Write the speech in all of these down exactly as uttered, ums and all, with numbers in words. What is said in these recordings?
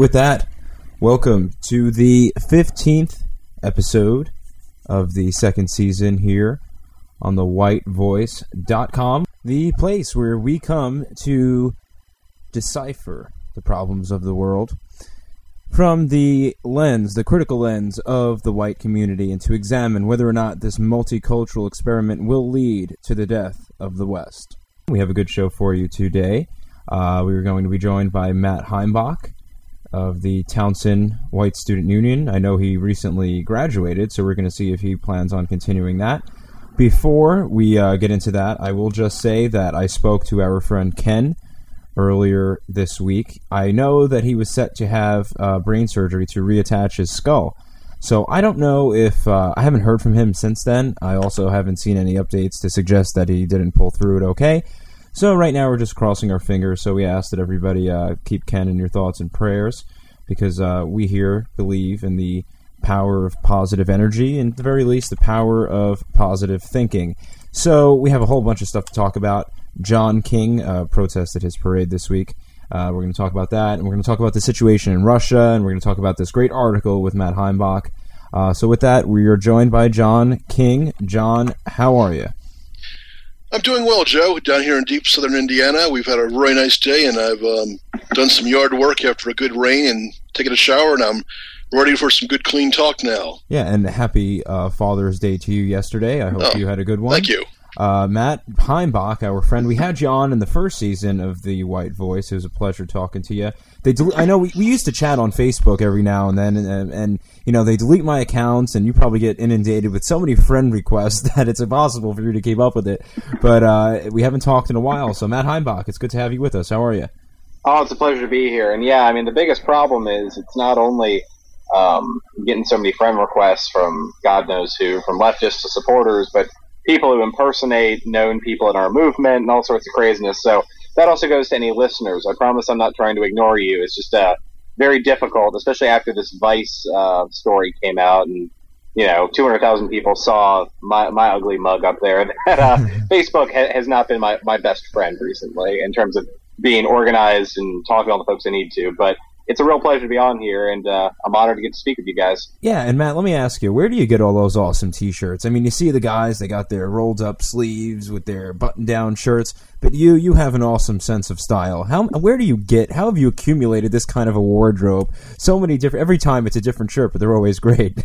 with that, welcome to the fifteenth episode of the second season here on the white voice dot com, the place where we come to decipher the problems of the world from the lens, the critical lens of the white community, and to examine whether or not this multicultural experiment will lead to the death of the West. We have a good show for you today. Uh, we are going to be joined by Matt Heimbach of the Townsend White Student Union. I know he recently graduated, so we're going to see if he plans on continuing that. Before we uh, get into that, I will just say that I spoke to our friend Ken earlier this week. I know that he was set to have uh, brain surgery to reattach his skull. So I don't know if... Uh, I haven't heard from him since then. I also haven't seen any updates to suggest that he didn't pull through it okay. So right now we're just crossing our fingers. So we ask that everybody uh, keep Ken in your thoughts and prayers, because uh, we here believe in the power of positive energy, and at the very least the power of positive thinking. So we have a whole bunch of stuff to talk about. John King uh, protested his parade this week. Uh, we're going to talk about that, and we're going to talk about the situation in Russia, and we're going to talk about this great article with Matt Heimbach. Uh, so with that, we are joined by John King. John, how are you? I'm doing well, Joe. Down here in deep southern Indiana, we've had a really nice day, and I've um, done some yard work after a good rain and taken a shower, and I'm ready for some good, clean talk now. Yeah, and happy uh, Father's Day to you yesterday. I hope oh, you had a good one. Thank you. Uh, Matt Heimbach, our friend, we had you on in the first season of The White Voice. It was a pleasure talking to you. They del- I know we, we used to chat on Facebook every now and then, and, and, and you know they delete my accounts, and you probably get inundated with so many friend requests that it's impossible for you to keep up with it. But uh, we haven't talked in a while, so Matt Heimbach, it's good to have you with us. How are you? Oh, it's a pleasure to be here. And yeah, I mean, the biggest problem is it's not only um, getting so many friend requests from God knows who, from leftists to supporters, but people who impersonate known people in our movement and all sorts of craziness. So that also goes to any listeners. I promise I'm not trying to ignore you. It's just uh, very difficult, especially after this Vice uh, story came out, and you know, two hundred thousand people saw my, my ugly mug up there. That uh, Facebook ha- has not been my, my best friend recently in terms of being organized and talking to all the folks I need to. But it's a real pleasure to be on here, and uh, I'm honored to get to speak with you guys. Yeah, and Matt, let me ask you, where do you get all those awesome T-shirts? I mean, you see the guys, they got their rolled-up sleeves with their button-down shirts, but you you have an awesome sense of style. How Where do you get, how have you accumulated this kind of a wardrobe? So many different, every time it's a different shirt, but they're always great.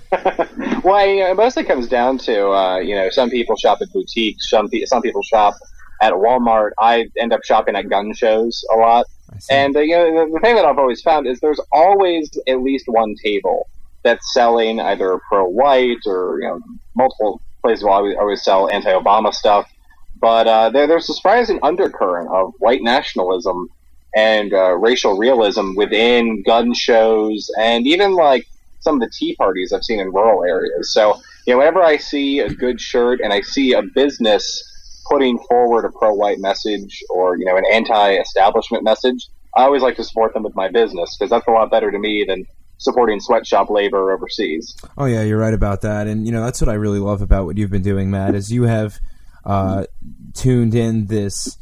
Well, you know, it mostly comes down to, uh, you know, some people shop at boutiques, some, some people shop at Walmart. I end up shopping at gun shows a lot. And uh, you know, the, the thing that I've always found is there's always at least one table that's selling either pro-white or, you know, multiple places will always, always sell anti-Obama stuff. But uh, there, there's a surprising undercurrent of white nationalism and uh, racial realism within gun shows, and even like some of the tea parties I've seen in rural areas. So, you know, whenever I see a good shirt and I see a business putting forward a pro-white message or, you know, an anti-establishment message, I always like to support them with my business, because that's a lot better to me than supporting sweatshop labor overseas. Oh, yeah, you're right about that. And, you know, that's what I really love about what you've been doing, Matt, is you have uh, tuned in this,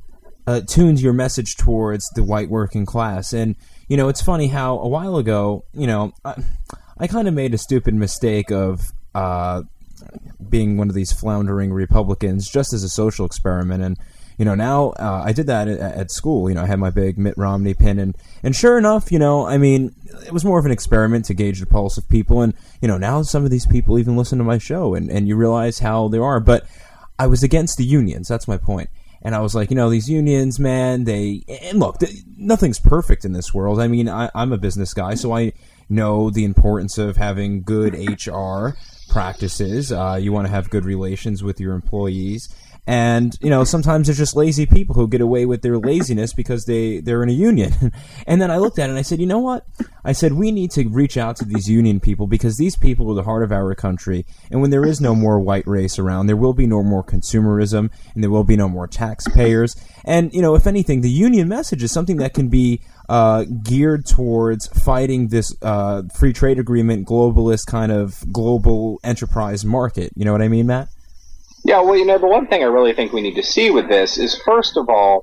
uh, tuned your message towards the white working class. And, you know, it's funny how a while ago, you know, I, I kind of made a stupid mistake of uh, being one of these floundering Republicans just as a social experiment. And, you know, now uh, I did that at, at school. You know, I had my big Mitt Romney pin. And, and sure enough, you know, I mean, it was more of an experiment to gauge the pulse of people. And, you know, now some of these people even listen to my show, and, and you realize how they are. But I was against the unions. That's my point. And I was like, you know, these unions, man, they... And look, they, nothing's perfect in this world. I mean, I, I'm a business guy, so I know the importance of having good H R practices. Uh, you want to have good relations with your employees. And, you know, sometimes there's just lazy people who get away with their laziness because they, they're in a union. And then I looked at it and I said, you know what? I said, we need to reach out to these union people, because these people are the heart of our country. And when there is no more white race around, there will be no more consumerism, and there will be no more taxpayers. And, you know, if anything, the union message is something that can be uh, geared towards fighting this uh, free trade agreement, globalist kind of global enterprise market. You know what I mean, Matt? Yeah, well, you know, the one thing I really think we need to see with this is, first of all,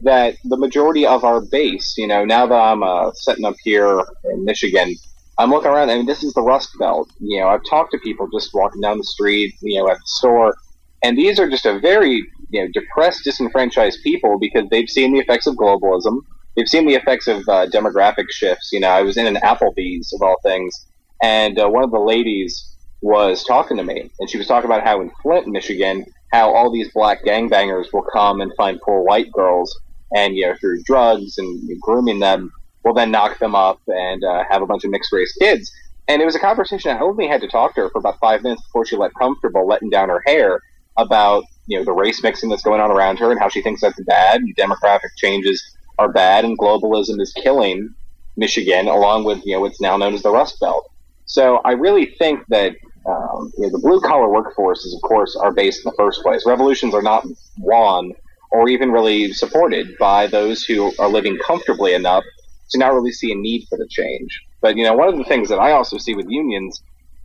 that the majority of our base, you know, now that I'm uh, setting up here in Michigan, I'm looking around. I mean, this is the Rust Belt. You know, I've talked to people just walking down the street, you know, at the store, and these are just a very, you know, depressed, disenfranchised people because they've seen the effects of globalism. They've seen the effects of uh, demographic shifts. You know, I was in an Applebee's, of all things, and uh, one of the ladies was talking to me, and she was talking about how in Flint, Michigan, how all these black gangbangers will come and find poor white girls and, you know, through drugs and grooming them, will then knock them up and uh, have a bunch of mixed-race kids. And it was a conversation I only had to talk to her for about five minutes before she let comfortable letting down her hair about, you know, the race mixing that's going on around her and how she thinks that's bad, and demographic changes are bad, and globalism is killing Michigan, along with, you know, what's now known as the Rust Belt. So I really think that um, you know, the blue-collar workforces, of course, are based in the first place. Revolutions are not won or even really supported by those who are living comfortably enough to not really see a need for the change. But, you know, one of the things that I also see with unions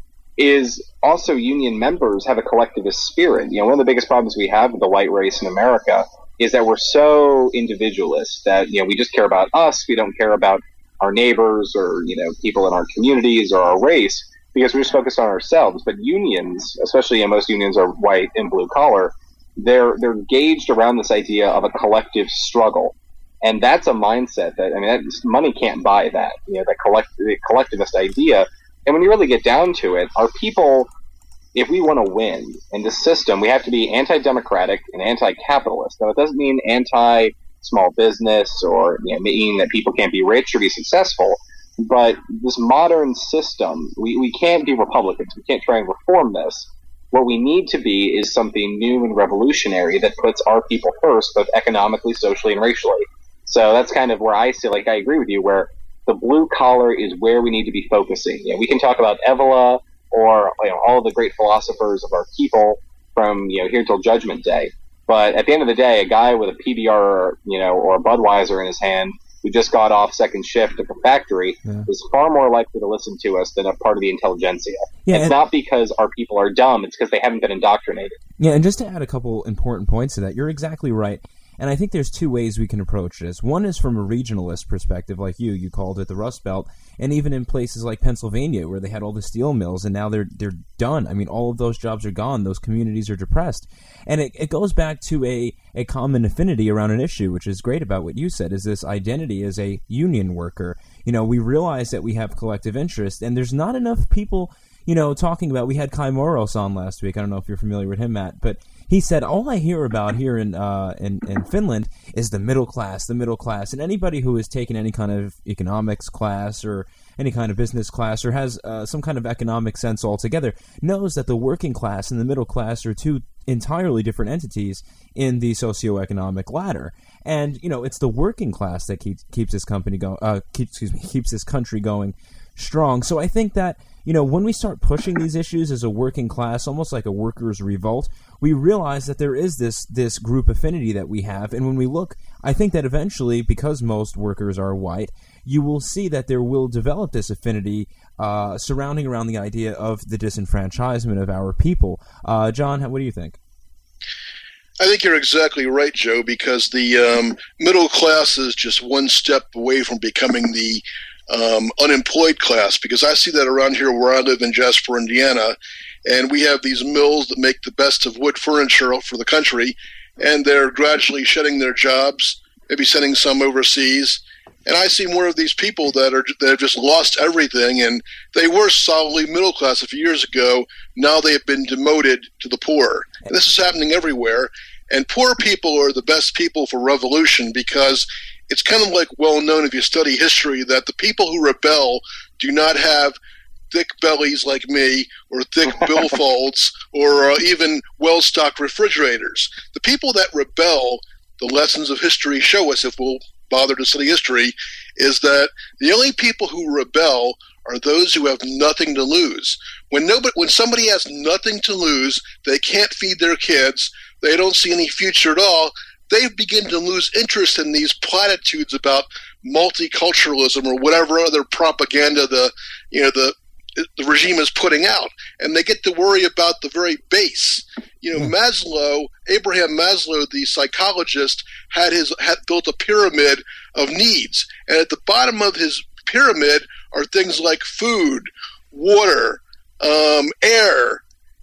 is also union members have a collectivist spirit. You know, one of the biggest problems we have with the white race in America is that we're so individualist that, you know, we just care about us. We don't care about our neighbors or, you know, people in our communities or our race because we're just focused on ourselves. But unions, especially, and most unions are white and blue collar, they're they're gauged around this idea of a collective struggle. And that's a mindset that, I mean, that, money can't buy that, you know, that collect, the collectivist idea. And when you really get down to it, our people, if we want to win in this system, we have to be anti-democratic and anti-capitalist. Now, it doesn't mean anti-small business or, you know, meaning that people can't be rich or be successful. But this modern system, we, we can't be Republicans. We can't try and reform this. What we need to be is something new and revolutionary that puts our people first, both economically, socially, and racially. So that's kind of where I see, like, I agree with you, where the blue collar is where we need to be focusing. You know, we can talk about Evola or, you know, all the great philosophers of our people from, you know, here till Judgment Day. But at the end of the day, a guy with a P B R, you know, or a Budweiser in his hand who just got off second shift at the factory yeah. is far more likely to listen to us than a part of the intelligentsia. Yeah, it's and, not because our people are dumb, it's because they haven't been indoctrinated. Yeah, and just to add a couple important points to that, you're exactly right. And I think there's two ways we can approach this. One is from a regionalist perspective, like you, you called it the Rust Belt, and even in places like Pennsylvania where they had all the steel mills and now they're they're done. I mean, all of those jobs are gone. Those communities are depressed. And it, it goes back to a, a common affinity around an issue, which is great about what you said, is this identity as a union worker. You know, we realize that we have collective interest, and there's not enough people, you know, talking about, we had Kai Moros on last week. I don't know if you're familiar with him, Matt, but he said, all I hear about here in, uh, in in Finland is the middle class, the middle class. And anybody who has taken any kind of economics class or any kind of business class or has uh, some kind of economic sense altogether knows that the working class and the middle class are two entirely different entities in the socioeconomic ladder. And, you know, it's the working class that keeps keeps this company go, uh, keeps, excuse me, keeps this country going strong. So I think that, you know, when we start pushing these issues as a working class, almost like a workers' revolt, we realize that there is this this group affinity that we have. And when we look, I think that eventually, because most workers are white, you will see that there will develop this affinity uh, surrounding around the idea of the disenfranchisement of our people. Uh, John, what do you think? I think you're exactly right, Joe, because the um, middle class is just one step away from becoming the Um, unemployed class, because I see that around here where I live in Jasper, Indiana, and we have these mills that make the best of wood furniture for the country, and they're gradually shedding their jobs, maybe sending some overseas. And I see more of these people that are that have just lost everything, and they were solidly middle class a few years ago. Now they have been demoted to the poor. And this is happening everywhere. And poor people are the best people for revolution, because it's kind of like well known if you study history that the people who rebel do not have thick bellies like me or thick billfolds or uh, even well-stocked refrigerators. The people that rebel, the lessons of history show us, if we'll bother to study history, is that the only people who rebel are those who have nothing to lose. When nobody, when somebody has nothing to lose, they can't feed their kids, they don't see any future at all, they begin to lose interest in these platitudes about multiculturalism or whatever other propaganda the you know the the regime is putting out, and they get to worry about the very base. You know, mm. Maslow, Abraham Maslow, the psychologist, had his had built a pyramid of needs, and at the bottom of his pyramid are things like food, water, um, air,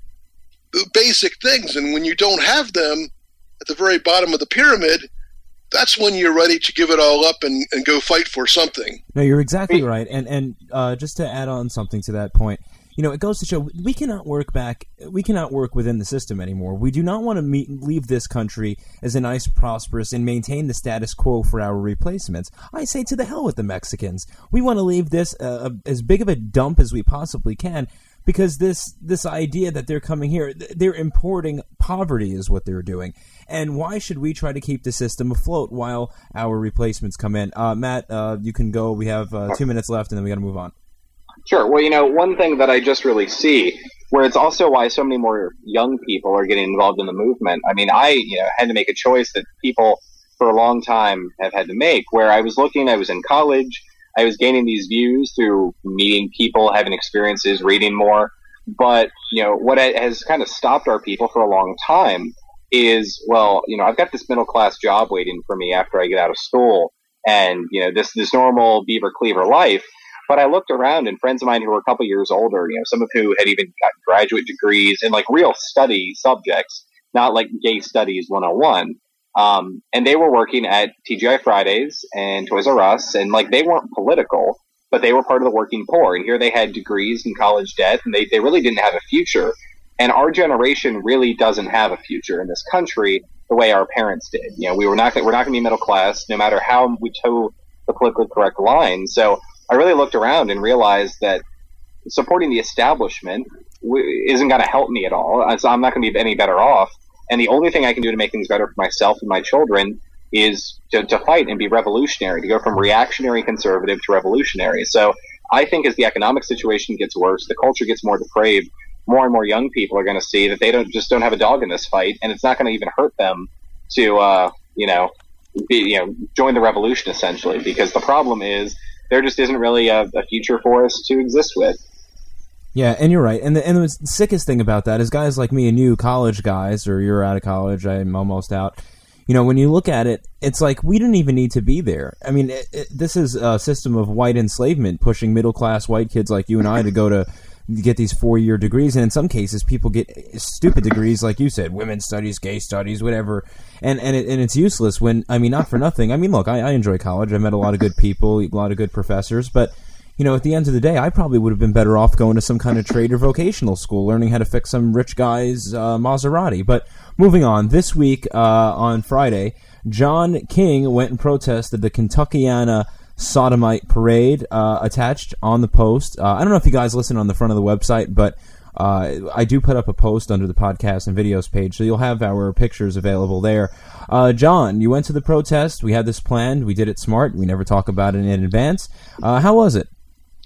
basic things. And when you don't have them at the very bottom of the pyramid, that's when you're ready to give it all up and, and go fight for something. No, you're exactly right. And and uh, just to add on something to that point, you know, it goes to show we cannot work back, we cannot work within the system anymore. We do not want to meet, leave this country as a nice, prosperous, and maintain the status quo for our replacements. I say to the hell with the Mexicans. We want to leave this uh, as big of a dump as we possibly can, because this this idea that they're coming here, they're importing poverty is what they're doing. And why should we try to keep the system afloat while our replacements come in? Uh, Matt, uh, you can go. We have uh, two minutes left, and then we got to move on. Sure. Well, you know, one thing that I just really see, where it's also why so many more young people are getting involved in the movement. I mean, I you know had to make a choice that people for a long time have had to make, where I was looking, I was in college, I was gaining these views through meeting people, having experiences, reading more. But, you know, what has kind of stopped our people for a long time is, well, you know, I've got this middle class job waiting for me after I get out of school, and, you know, this, this normal Beaver Cleaver life. But I looked around, and friends of mine who were a couple years older, you know, some of who had even got graduate degrees in like real study subjects, not like gay studies one oh one. Um, and they were working at T G I Fridays and Toys R Us, and like they weren't political, but they were part of the working poor. And here they had degrees and college debt, and they, they really didn't have a future. And our generation really doesn't have a future in this country the way our parents did. You know, we were not we're not going to be middle class, no matter how we toe the politically correct line. So I really looked around and realized that supporting the establishment isn't going to help me at all. So I'm not going to be any better off. And the only thing I can do to make things better for myself and my children is to, to fight and be revolutionary, to go from reactionary conservative to revolutionary. So I think as the economic situation gets worse, the culture gets more depraved, more and more young people are going to see that they don't just don't have a dog in this fight, and it's not going to even hurt them to, uh, you know, be, you know, join the revolution essentially, because the problem is there just isn't really a, a future for us to exist with. Yeah, and you're right. And the, and the sickest thing about that is guys like me and you, college guys, or you're out of college, I'm almost out. You know, when you look at it, it's like we didn't even need to be there. I mean, it, it, this is a system of white enslavement pushing middle-class white kids like you and I to go to get these four-year degrees. And in some cases, people get stupid degrees, like you said, women's studies, gay studies, whatever. And and, it, and it's useless when, I mean, not for nothing. I mean, look, I, I enjoy college. I met a lot of good people, a lot of good professors, but you know, at the end of the day, I probably would have been better off going to some kind of trade or vocational school, learning how to fix some rich guy's uh, Maserati. But moving on, this week uh, on Friday, John King went and protested the Kentuckiana Sodomite Parade uh, attached on the post. Uh, I don't know if you guys listen on the front of the website, but uh, I do put up a post under the podcast and videos page, so you'll have our pictures available there. Uh, John, you went to the protest. We had this planned. We did it smart. We never talk about it in advance. Uh, how was it?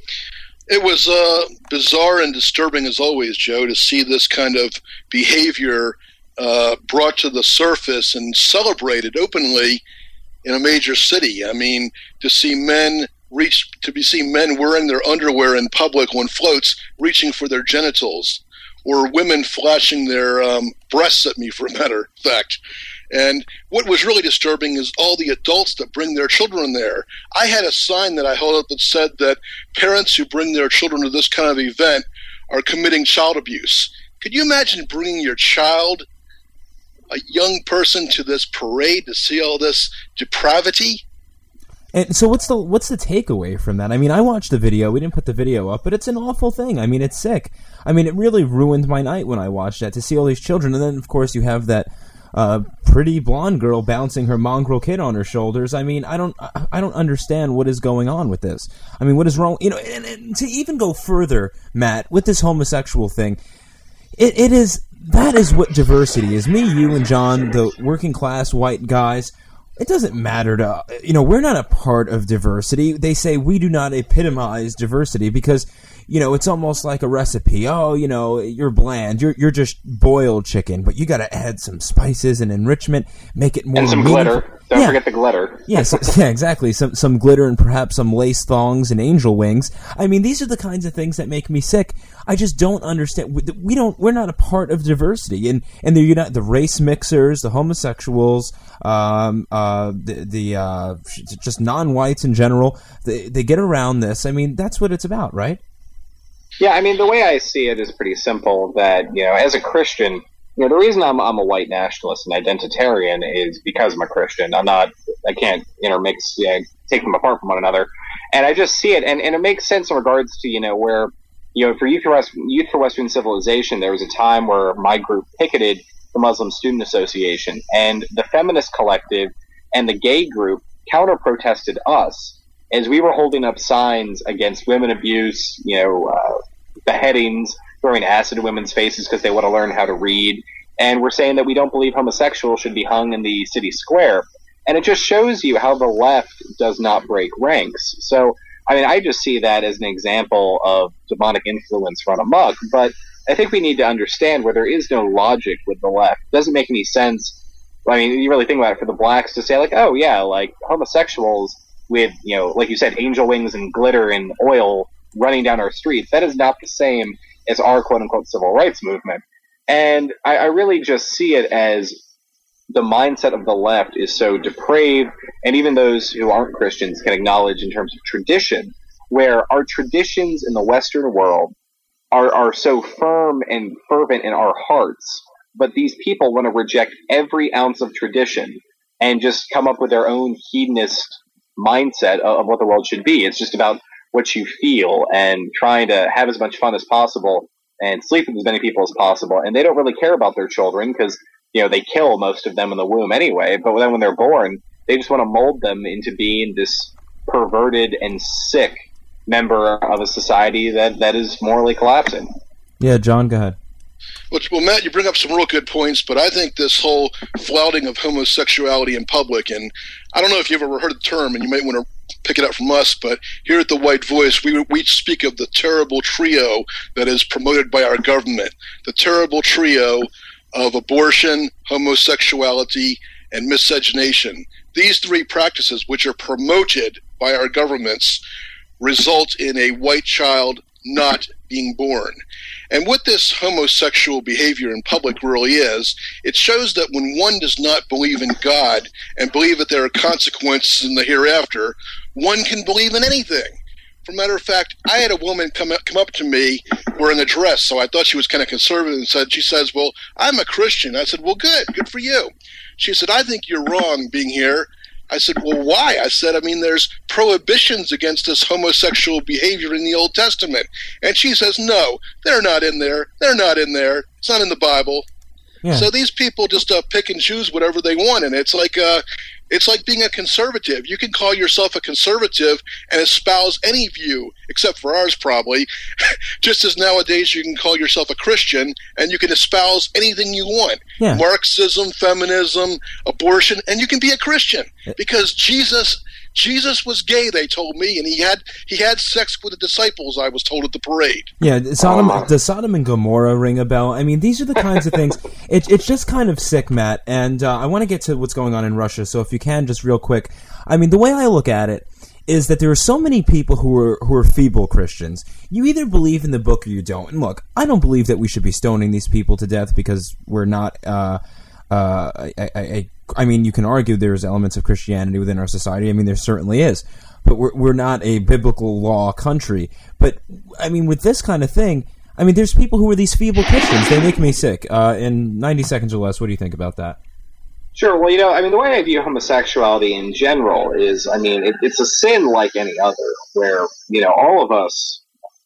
It was uh, bizarre and disturbing as always, Joe, to see this kind of behavior uh, brought to the surface and celebrated openly in a major city. I mean, to see men reach, to be seen men wearing their underwear in public on floats, reaching for their genitals, or women flashing their um, breasts at me, for a matter of fact. And what was really disturbing is all the adults that bring their children there. I had a sign that I held up that said that parents who bring their children to this kind of event are committing child abuse. Could you imagine bringing your child, a young person, to this parade to see all this depravity? And so what's the what's the takeaway from that? I mean, I watched the video. We didn't put the video up, but it's an awful thing. I mean, it's sick. I mean, it really ruined my night when I watched that, to see all these children. And then, of course, you have that uh, pretty blonde girl bouncing her mongrel kid on her shoulders. I mean, I don't I don't understand what is going on with this. I mean, what is wrong? You know, and, and to even go further, Matt, with this homosexual thing, it, it is that is what diversity is. Me, you, and John, the working class white guys. It doesn't matter to, you know, we're not a part of diversity. They say we do not epitomize diversity because, you know, it's almost like a recipe. Oh, you know, you're bland. You're you're just boiled chicken, but you got to add some spices and enrichment, make it more and some meaningful. glitter. Don't yeah. forget the glitter. Yeah, so, yeah, exactly. Some some glitter and perhaps some lace thongs and angel wings. I mean, these are the kinds of things that make me sick. I just don't understand. We, we don't. We're not a part of diversity, and and they're not the race mixers, the homosexuals, um, uh, the the uh, just non-whites in general. They they get around this. I mean, that's what it's about, right? Yeah, I mean, the way I see it is pretty simple. That, you know, as a Christian, you know, the reason I'm I'm a white nationalist and identitarian is because I'm a Christian. I'm not. I can't intermix, you know, take them apart from one another. And I just see it, and, and it makes sense in regards to, you know, where, you know, for Youth for, West, Youth for Western Civilization, there was a time where my group picketed the Muslim Student Association, and the feminist collective and the gay group counter-protested us as we were holding up signs against women abuse, you know, uh, beheadings, throwing acid in women's faces because they want to learn how to read. And we're saying that we don't believe homosexuals should be hung in the city square. And it just shows you how the left does not break ranks. So, I mean, I just see that as an example of demonic influence run amok. But I think we need to understand where there is no logic with the left. It doesn't make any sense. I mean, you really think about it, for the blacks to say, like, oh, yeah, like, homosexuals with, you know, like you said, angel wings and glitter and oil running down our streets, that is not the same as our quote-unquote civil rights movement. And I, I really just see it as the mindset of the left is so depraved, and even those who aren't Christians can acknowledge in terms of tradition, where our traditions in the Western world are, are so firm and fervent in our hearts, but these people want to reject every ounce of tradition and just come up with their own hedonist mindset of, of what the world should be. It's just about what you feel and trying to have as much fun as possible and sleep with as many people as possible. And they don't really care about their children because, you know, they kill most of them in the womb anyway. But then when they're born, they just want to mold them into being this perverted and sick member of a society that, that is morally collapsing. Yeah, John, go ahead. Well, well, Matt, you bring up some real good points, but I think this whole flouting of homosexuality in public, and I don't know if you've ever heard the term, and you might want to pick it up from us, but here at the White Voice, we we speak of the terrible trio that is promoted by our government, the terrible trio of abortion, homosexuality, and miscegenation. These three practices, which are promoted by our governments, result in a white child not being born. And what this homosexual behavior in public really is, it shows that when one does not believe in God and believe that there are consequences in the hereafter, one can believe in anything. For a matter of fact, I had a woman come up, come up to me wearing a dress, so I thought she was kind of conservative, and said, she says, well, I'm a Christian. I said, well, good, good for you. She said, I think you're wrong being here. I said, well, why? I said, I mean, there's prohibitions against this homosexual behavior in the Old Testament. And she says, no, they're not in there. They're not in there. It's not in the Bible. Yeah. So these people just uh, pick and choose whatever they want. And it's like uh, it's like being a conservative. You can call yourself a conservative and espouse any view, except for ours probably, just as nowadays you can call yourself a Christian and you can espouse anything you want. Yeah. Marxism, feminism, abortion, and you can be a Christian because Jesus Jesus was gay, they told me, and he had he had sex with the disciples, I was told at the parade. Yeah, Sodom, uh, does Sodom and Gomorrah ring a bell? I mean, these are the kinds of things. It, it's just kind of sick, Matt, and uh, I want to get to what's going on in Russia, so if you can, just real quick. I mean, the way I look at it is that there are so many people who are who are feeble Christians. You either believe in the book or you don't. And look, I don't believe that we should be stoning these people to death because we're not... Uh, uh, I, I, I I mean, you can argue there's elements of Christianity within our society. I mean, there certainly is. But we're we're not a biblical law country. But, I mean, with this kind of thing, I mean, there's people who are these feeble Christians. They make me sick. Uh, in ninety seconds or less, what do you think about that? Sure. Well, you know, I mean, the way I view homosexuality in general is, I mean, it, it's a sin like any other, where, you know, all of us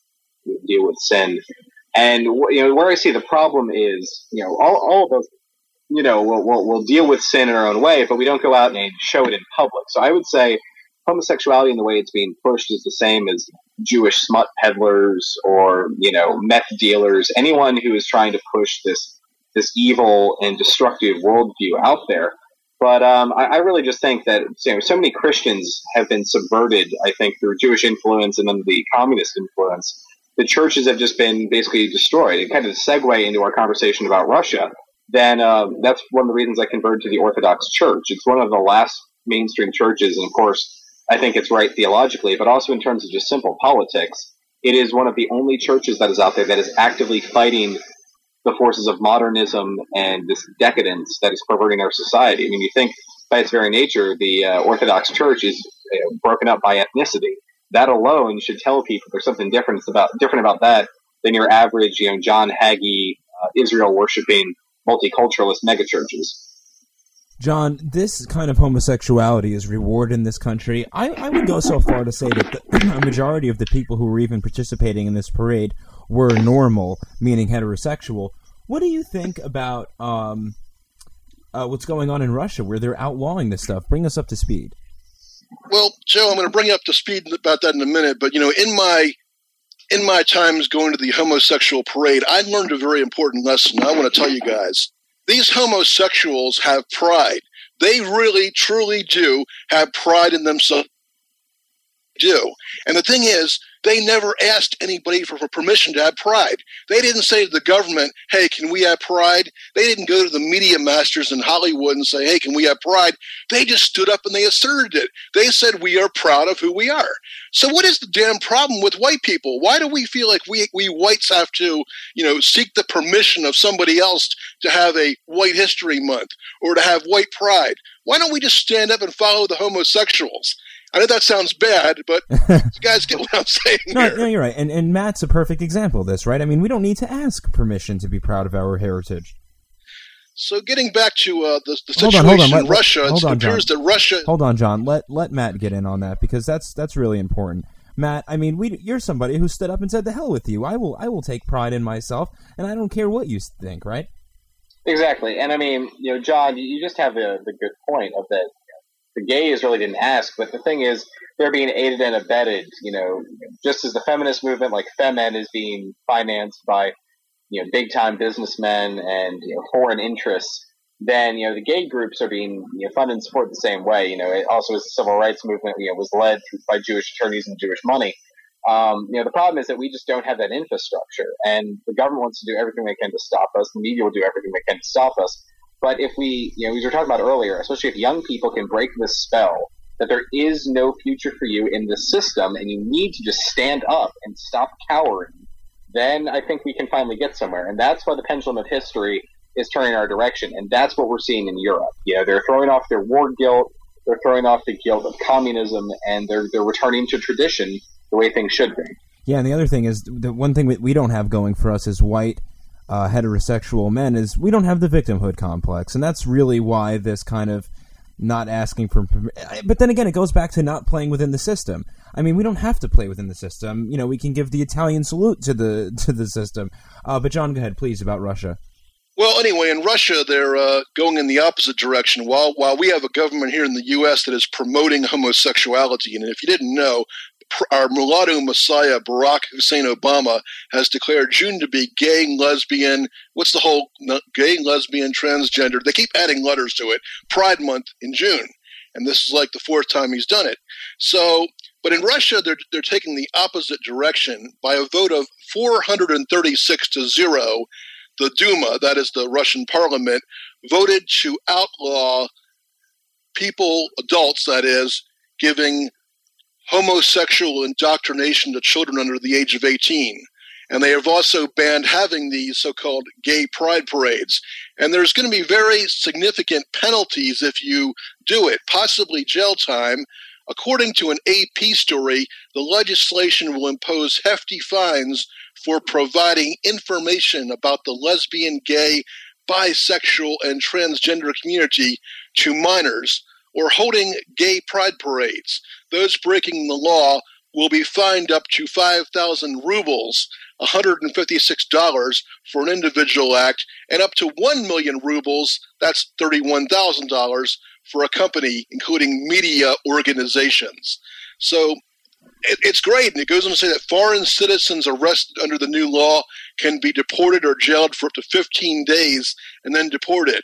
deal with sin. And, you know, where I see the problem is, you know, all, all of us, you know, we'll, we'll, we'll deal with sin in our own way, but we don't go out and show it in public. So I would say homosexuality in the way it's being pushed is the same as Jewish smut peddlers or, you know, meth dealers, anyone who is trying to push this this evil and destructive worldview out there. But um, I, I really just think that, you know, so many Christians have been subverted, I think, through Jewish influence and then the communist influence. The churches have just been basically destroyed. And kind of segue into our conversation about Russia, then uh, that's one of the reasons I converted to the Orthodox Church. It's one of the last mainstream churches. And of course, I think it's right theologically, but also in terms of just simple politics. It is one of the only churches that is out there that is actively fighting the forces of modernism and this decadence that is perverting our society. I mean, you think by its very nature, the uh, Orthodox Church is you know, broken up by ethnicity. That alone should tell people there's something different about different about that than your average, you know, John Hagee, uh, Israel worshiping multiculturalist megachurches. John, this kind of homosexuality is rewarded in this country. I, I would go so far to say that the, a majority of the people who were even participating in this parade were normal, meaning heterosexual. What do you think about um, uh, what's going on in Russia, where they're outlawing this stuff? Bring us up to speed. Well, Joe, I'm going to bring you up to speed about that in a minute. But, you know, in my in my times going to the homosexual parade, I learned a very important lesson. I want to tell you guys. These homosexuals have pride. They really, truly do have pride in themselves. Do. And the thing is, they never asked anybody for, for permission to have pride. They didn't say to the government, hey, can we have pride? They didn't go to the media masters in Hollywood and say, hey, can we have pride? They just stood up and they asserted it. They said, we are proud of who we are. So what is the damn problem with white people? Why do we feel like we, we whites have to, you know, seek the permission of somebody else to have a White History Month or to have white pride? Why don't we just stand up and follow the homosexuals? I know that sounds bad, but you guys get what I'm saying no, here. No, you're right. And, and Matt's a perfect example of this, right? I mean, we don't need to ask permission to be proud of our heritage. So getting back to uh, the, the hold situation on, hold on. in Let, Russia, hold it on, appears John. that Russia... Hold on, John. Let let Matt get in on that, because that's that's really important. Matt, I mean, we you're somebody who stood up and said, the hell with you. I will, I will take pride in myself, and I don't care what you think, right? Exactly. And I mean, you know, John, you just have the, the good point of that. The gays really didn't ask, but the thing is, they're being aided and abetted, you know, just as the feminist movement, like Femen, is being financed by, you know, big-time businessmen and, you know, foreign interests, then, you know, the gay groups are being, you know, funded and supported the same way. You know, it also as the civil rights movement, you know, was led by Jewish attorneys and Jewish money. Um, you know, the problem is that we just don't have that infrastructure, and the government wants to do everything they can to stop us. The media will do everything they can to stop us. But if we, you know, as we were talking about earlier, especially if young people can break this spell that there is no future for you in the system and you need to just stand up and stop cowering, then I think we can finally get somewhere. And that's why the pendulum of history is turning our direction. And that's what we're seeing in Europe. You know, they're throwing off their war guilt, they're throwing off the guilt of communism, and they're they're returning to tradition the way things should be. Yeah, and the other thing is, the one thing that we don't have going for us as white Uh, heterosexual men is we don't have the victimhood complex, and that's really why this kind of not asking for – but then again, it goes back to not playing within the system. I mean, we don't have to play within the system. You know, we can give the Italian salute to the to the system. Uh, but John, go ahead, please, about Russia. Well, anyway, in Russia, they're uh, going in the opposite direction. While while we have a government here in the U S that is promoting homosexuality, and if you didn't know, our mulatto messiah, Barack Hussein Obama, has declared June to be gay, lesbian, what's the whole gay, lesbian, transgender? They keep adding letters to it. Pride Month in June. And this is like the fourth time he's done it. So, but in Russia, they're, they're taking the opposite direction. By a vote of four hundred thirty-six to zero, the Duma, that is the Russian parliament, voted to outlaw people, adults that is, giving homosexual indoctrination to children under the age of eighteen. And they have also banned having these so-called gay pride parades. And there's going to be very significant penalties if you do it, possibly jail time. According to an A P story, the legislation will impose hefty fines for providing information about the lesbian, gay, bisexual, and transgender community to minors, or holding gay pride parades. Those breaking the law will be fined up to five thousand rubles, one hundred fifty-six dollars for an individual act, and up to one million rubles, that's thirty-one thousand dollars, for a company, including media organizations. So it, it's great, and it goes on to say that foreign citizens arrested under the new law can be deported or jailed for up to fifteen days and then deported.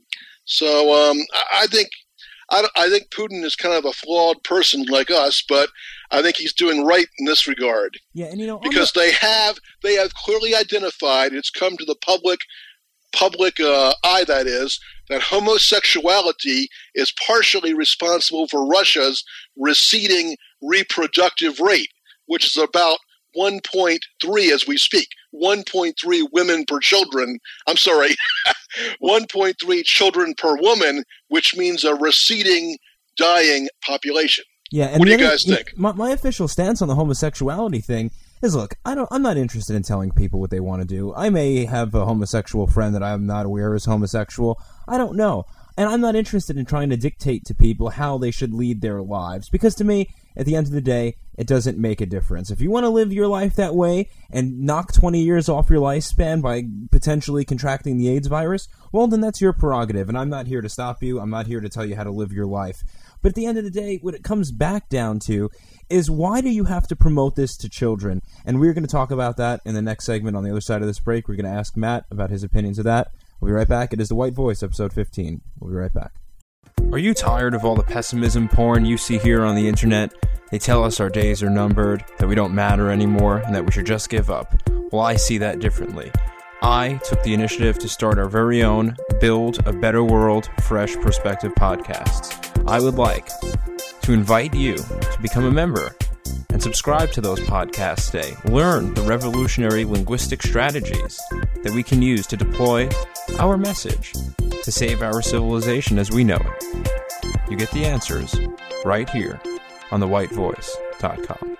So um, I, I think I, I think Putin is kind of a flawed person like us, but I think he's doing right in this regard. Yeah, and you know, because the- they have they have clearly identified, it's come to the public public uh, eye, that is, that homosexuality is partially responsible for Russia's receding reproductive rate, which is about one point three as we speak. one point three women per children. I'm sorry, one point three children per woman, which means a receding, dying population. Yeah, and what do you other, guys think? My, my official stance on the homosexuality thing is, look, I don't, I'm not interested in telling people what they want to do. I may have a homosexual friend that I'm not aware is homosexual. I don't know. And I'm not interested in trying to dictate to people how they should lead their lives. Because to me, at the end of the day, it doesn't make a difference. If you want to live your life that way and knock twenty years off your lifespan by potentially contracting the AIDS virus, well, then that's your prerogative. And I'm not here to stop you. I'm not here to tell you how to live your life. But at the end of the day, what it comes back down to is, why do you have to promote this to children? And we're going to talk about that in the next segment on the other side of this break. We're going to ask Matt about his opinions of that. We'll be right back. It is The White Voice, episode fifteen. We'll be right back. Are you tired of all the pessimism porn you see here on the internet? They tell us our days are numbered, that we don't matter anymore, and that we should just give up. Well, I see that differently. I took the initiative to start our very own Build a Better World Fresh Perspective podcasts. I would like to invite you to become a member and subscribe to those podcasts today. Learn the revolutionary linguistic strategies that we can use to deploy our message to save our civilization as we know it. You get the answers right here on the white voice dot com.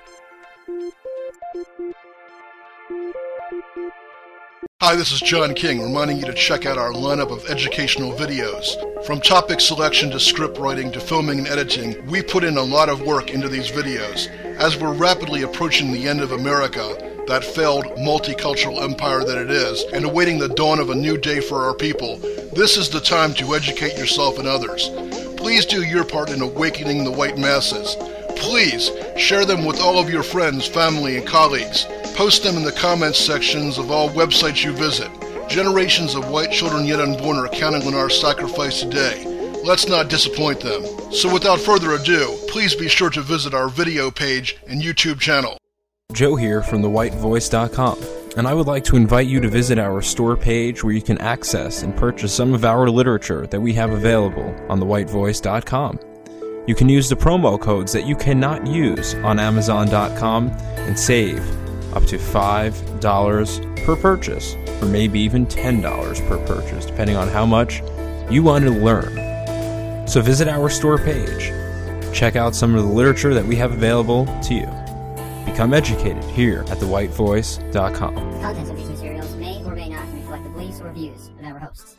Hi, this is John King, reminding you to check out our lineup of educational videos. From topic selection to script writing to filming and editing, we put in a lot of work into these videos. As we're rapidly approaching the end of America, that failed multicultural empire that it is, and awaiting the dawn of a new day for our people, this is the time to educate yourself and others. Please do your part in awakening the white masses. Please share them with all of your friends, family, and colleagues. Post them in the comments sections of all websites you visit. Generations of white children yet unborn are counting on our sacrifice today. Let's not disappoint them. So without further ado, please be sure to visit our video page and YouTube channel. Joe here from the white voice dot com, and I would like to invite you to visit our store page where you can access and purchase some of our literature that we have available on the white voice dot com. You can use the promo codes that you cannot use on amazon dot com and save up to five dollars per purchase, or maybe even ten dollars per purchase, depending on how much you want to learn. So visit our store page, check out some of the literature that we have available to you. Become educated here at the white voice dot com. The contents of these materials may or may not reflect the beliefs or views of our hosts.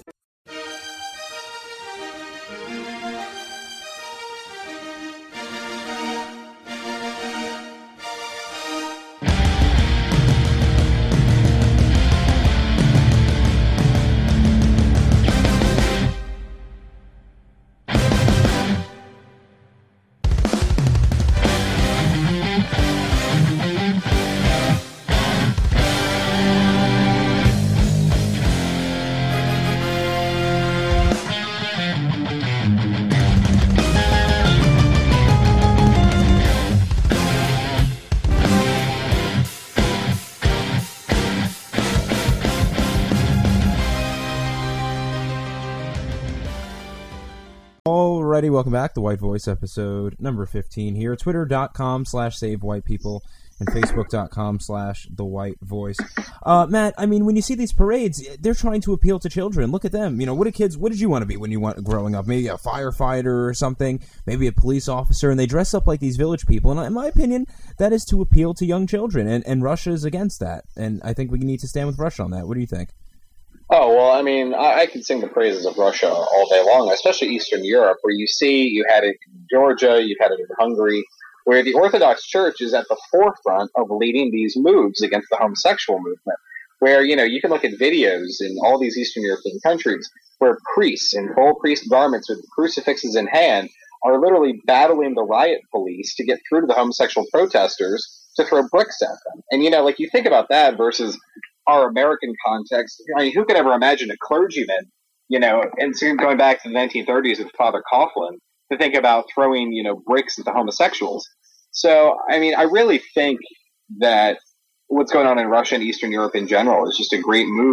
Alrighty, welcome back. The White Voice, episode number fifteen here. Twitter dot com slash save white people and Facebook dot com slash the white voice. Uh, Matt, I mean, when you see these parades, they're trying to appeal to children. Look at them. You know, what did kids, what did you want to be when you were growing up? Maybe a firefighter or something, maybe a police officer, and they dress up like these village people. And in my opinion, that is to appeal to young children, and, and Russia is against that. And I think we need to stand with Russia on that. What do you think? Oh, well, I mean, I, I could sing the praises of Russia all day long, especially Eastern Europe, where you see, you had it in Georgia, you had it in Hungary, where the Orthodox Church is at the forefront of leading these moves against the homosexual movement, where, you know, you can look at videos in all these Eastern European countries where priests in full priest garments with crucifixes in hand are literally battling the riot police to get through to the homosexual protesters to throw bricks at them. And, you know, like, you think about that versus our American context. I mean, who could ever imagine a clergyman, you know, and so going back to the nineteen thirties with Father Coughlin, to think about throwing, you know, bricks at the homosexuals. So, I mean, I really think that what's going on in Russia and Eastern Europe in general is just a great move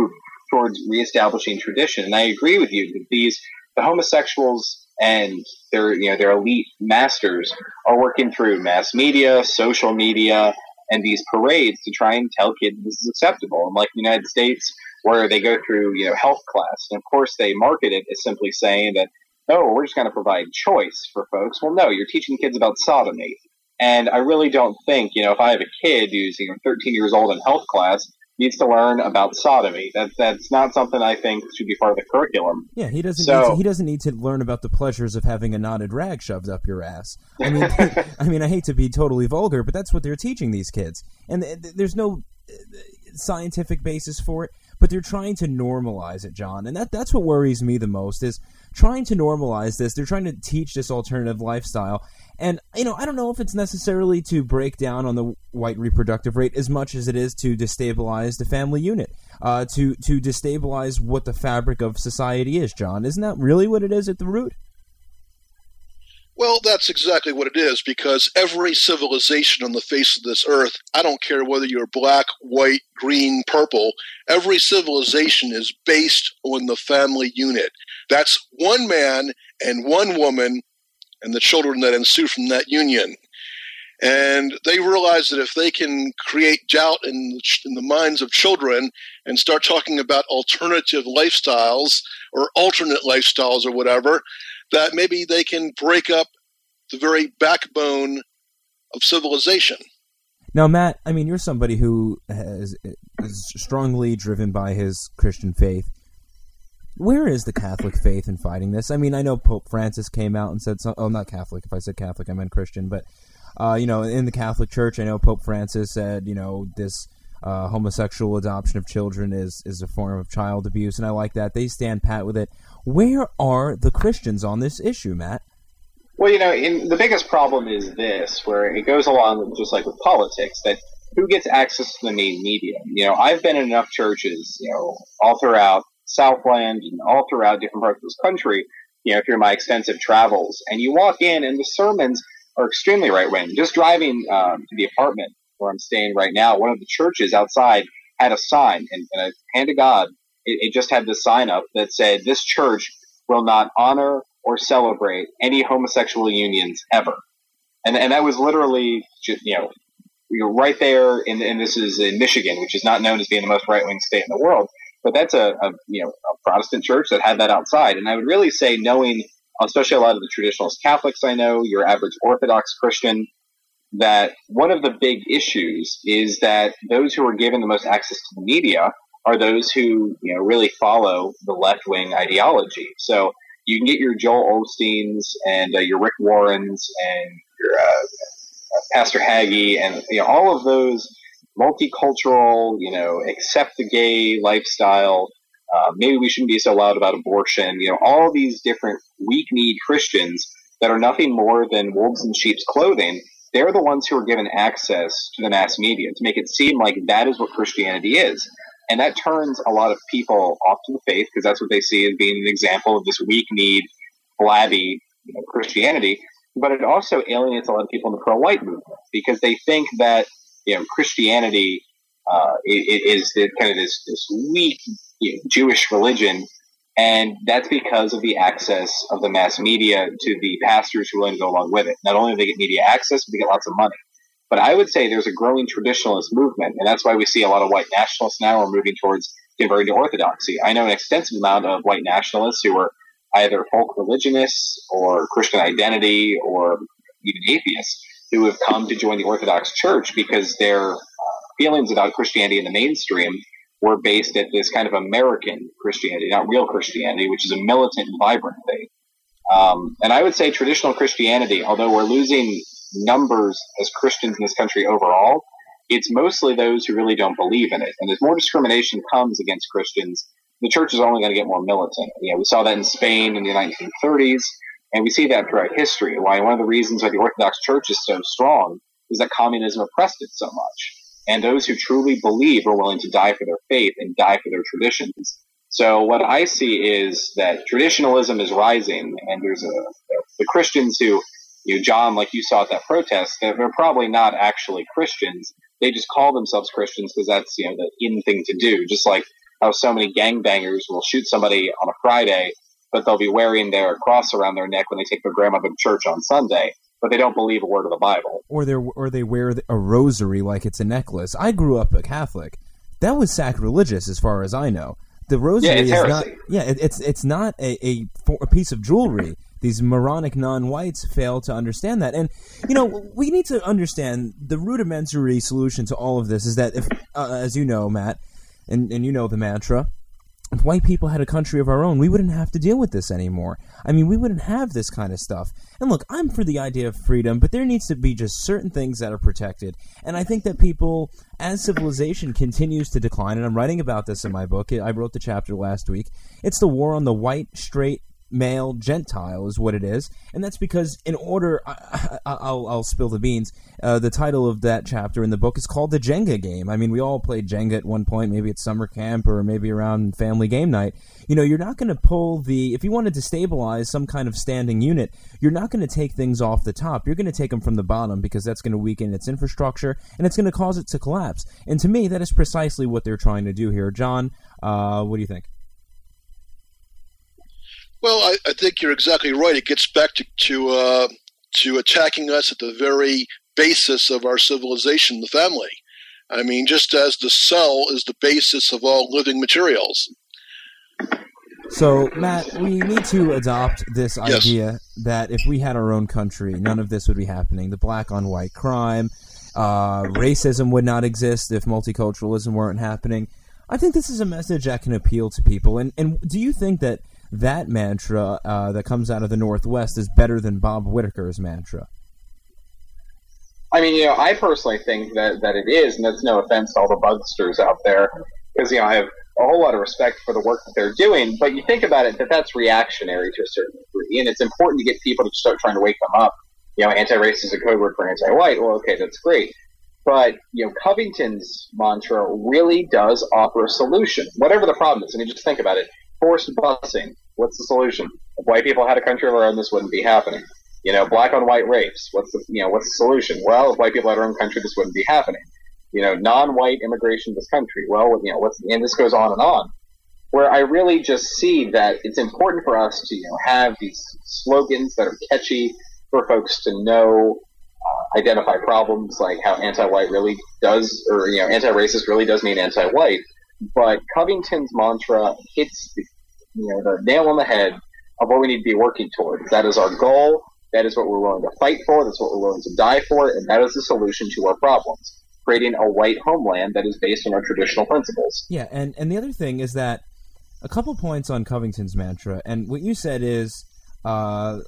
towards reestablishing tradition. And I agree with you that these the homosexuals and their you know their elite masters are working through mass media, social media, and these parades to try and tell kids this is acceptable. And like the United States, where they go through you know health class, and of course they market it as simply saying that, oh, we're just going to provide choice for folks. Well, no, you're teaching kids about sodomy. And I really don't think, you know, if I have a kid who's you know, thirteen years old in health class, needs to learn about sodomy. That that's not something I think should be part of the curriculum. Yeah, he doesn't. So, need to, he doesn't need to learn about the pleasures of having a knotted rag shoved up your ass. I mean, I mean, I hate to be totally vulgar, but that's what they're teaching these kids, and th- th- there's no scientific basis for it. But they're trying to normalize it, John, and that that's what worries me the most is trying to normalize this. They're trying to teach this alternative lifestyle. And, you know, I don't know if it's necessarily to break down on the white reproductive rate as much as it is to destabilize the family unit, uh, to, to destabilize what the fabric of society is, John. Isn't that really what it is at the root? Well, that's exactly what it is, because every civilization on the face of this earth, I don't care whether you're black, white, green, purple, every civilization is based on the family unit. That's one man and one woman and the children that ensue from that union. And they realize that if they can create doubt in, in the minds of children and start talking about alternative lifestyles or alternate lifestyles or whatever, that maybe they can break up the very backbone of civilization. Now, Matt, I mean, you're somebody who has, is strongly driven by his Christian faith. Where is the Catholic faith in fighting this? I mean, I know Pope Francis came out and said, so, oh, not Catholic. If I said Catholic, I meant Christian. But, uh, you know, in the Catholic Church, I know Pope Francis said, you know, this uh, homosexual adoption of children is, is a form of child abuse, and I like that. They stand pat with it. Where are the Christians on this issue, Matt? Well, you know, in, the biggest problem is this, where it goes along just like with politics, that who gets access to the main media? You know, I've been in enough churches, you know, all throughout Southland and all throughout different parts of this country, you know, through my extensive travels, and you walk in and the sermons are extremely right-wing. Just driving um, to the apartment where I'm staying right now, one of the churches outside had a sign, and, and a hand to God, it, it just had this sign up that said, this church will not honor or celebrate any homosexual unions ever. And and that was literally, just, you know, you're right there, in, and this is in Michigan, which is not known as being the most right-wing state in the world. But that's a, a you know a Protestant church that had that outside. And I would really say, knowing, especially a lot of the traditionalist Catholics I know, your average Orthodox Christian, that one of the big issues is that those who are given the most access to the media are those who you know really follow the left-wing ideology. So you can get your Joel Osteens and uh, your Rick Warrens and your uh, Pastor Hagee and you know all of those multicultural, you know, accept the gay lifestyle. Uh, maybe we shouldn't be so loud about abortion. You know, all these different weak-kneed Christians that are nothing more than wolves in sheep's clothing. They're the ones who are given access to the mass media to make it seem like that is what Christianity is. And that turns a lot of people off to the faith because that's what they see as being an example of this weak-kneed, flabby you know, Christianity. But it also alienates a lot of people in the pro-white movement because they think that you know Christianity uh, is, is kind of this, this weak you know, Jewish religion, and that's because of the access of the mass media to the pastors who are willing to go along with it. Not only do they get media access, but they get lots of money. But I would say there's a growing traditionalist movement, and that's why we see a lot of white nationalists now are moving towards converting to Orthodoxy. I know an extensive amount of white nationalists who are either folk religionists or Christian identity or even atheists who have come to join the Orthodox Church because their uh, feelings about Christianity in the mainstream were based at this kind of American Christianity, not real Christianity, which is a militant and vibrant faith. Um, and I would say traditional Christianity, although we're losing numbers as Christians in this country overall, it's mostly those who really don't believe in it. And as more discrimination comes against Christians, the church is only going to get more militant. You know, we saw that in Spain in the nineteen thirties, and we see that throughout history. Why one of the reasons why the Orthodox Church is so strong is that communism oppressed it so much. And those who truly believe are willing to die for their faith and die for their traditions. So what I see is that traditionalism is rising, and there's a the Christians who, you know, John, like you saw at that protest, they're probably not actually Christians. They just call themselves Christians because that's, you know, the in thing to do. Just like how so many gangbangers will shoot somebody on a Friday, but they'll be wearing their cross around their neck when they take their grandmother to church on Sunday, but they don't believe a word of the Bible. Or they or they wear a rosary like it's a necklace. I grew up a Catholic. That was sacrilegious, as far as I know. The rosary yeah, it's is heresy. not. Yeah, it, it's it's not a, a a piece of jewelry. These moronic non-whites fail to understand that. And, you know, we need to understand the rudimentary solution to all of this is that if, uh, as you know, Matt, and, and you know the mantra, if white people had a country of our own, we wouldn't have to deal with this anymore. I mean, we wouldn't have this kind of stuff. And look, I'm for the idea of freedom, but there needs to be just certain things that are protected. And I think that people, as civilization continues to decline, and I'm writing about this in my book, I wrote the chapter last week, it's the war on the white, straight, male Gentile is what it is, and that's because in order, I, I, I'll, I'll spill the beans, uh, the title of that chapter in the book is called The Jenga Game. I mean, we all played Jenga at one point, maybe at summer camp or maybe around family game night. You know, you're not going to pull the, if you wanted to stabilize some kind of standing unit, you're not going to take things off the top. You're going to take them from the bottom because that's going to weaken its infrastructure and it's going to cause it to collapse. And to me, that is precisely what they're trying to do here. John, uh, what do you think? Well, I, I think you're exactly right. It gets back to to, uh, to attacking us at the very basis of our civilization, the family. I mean, just as the cell is the basis of all living materials. So, Matt, we need to adopt this Yes. idea that if we had our own country, none of this would be happening. The black-on-white crime, uh, racism would not exist if multiculturalism weren't happening. I think this is a message that can appeal to people. And, and do you think that that mantra uh, that comes out of the Northwest is better than Bob Whitaker's mantra? I mean, you know, I personally think that, that it is, and that's no offense to all the bugsters out there, because, you know, I have a whole lot of respect for the work that they're doing, but you think about it, that that's reactionary to a certain degree, and it's important to get people to start trying to wake them up. You know, anti-racist is a code word for anti-white. Well, okay, that's great. But, you know, Covington's mantra really does offer a solution, whatever the problem is. I mean, just think about it. Forced busing. What's the solution? If white people had a country of our own, this wouldn't be happening. You know, black on white rapes. What's the you know what's the solution? Well, if white people had our own country, this wouldn't be happening. You know, non-white immigration to this country. Well, you know, what's and this goes on and on. Where I really just see that it's important for us to you know have these slogans that are catchy for folks to know, uh, identify problems like how anti-white really does, or you know, anti-racist really does mean anti-white. But Covington's mantra hits the, you know, the nail on the head of what we need to be working towards. That is our goal. That is what we're willing to fight for. That's what we're willing to die for. And that is the solution to our problems. Creating a white homeland that is based on our traditional principles. Yeah, and, and the other thing is that a couple points on Covington's mantra, and what you said is uh,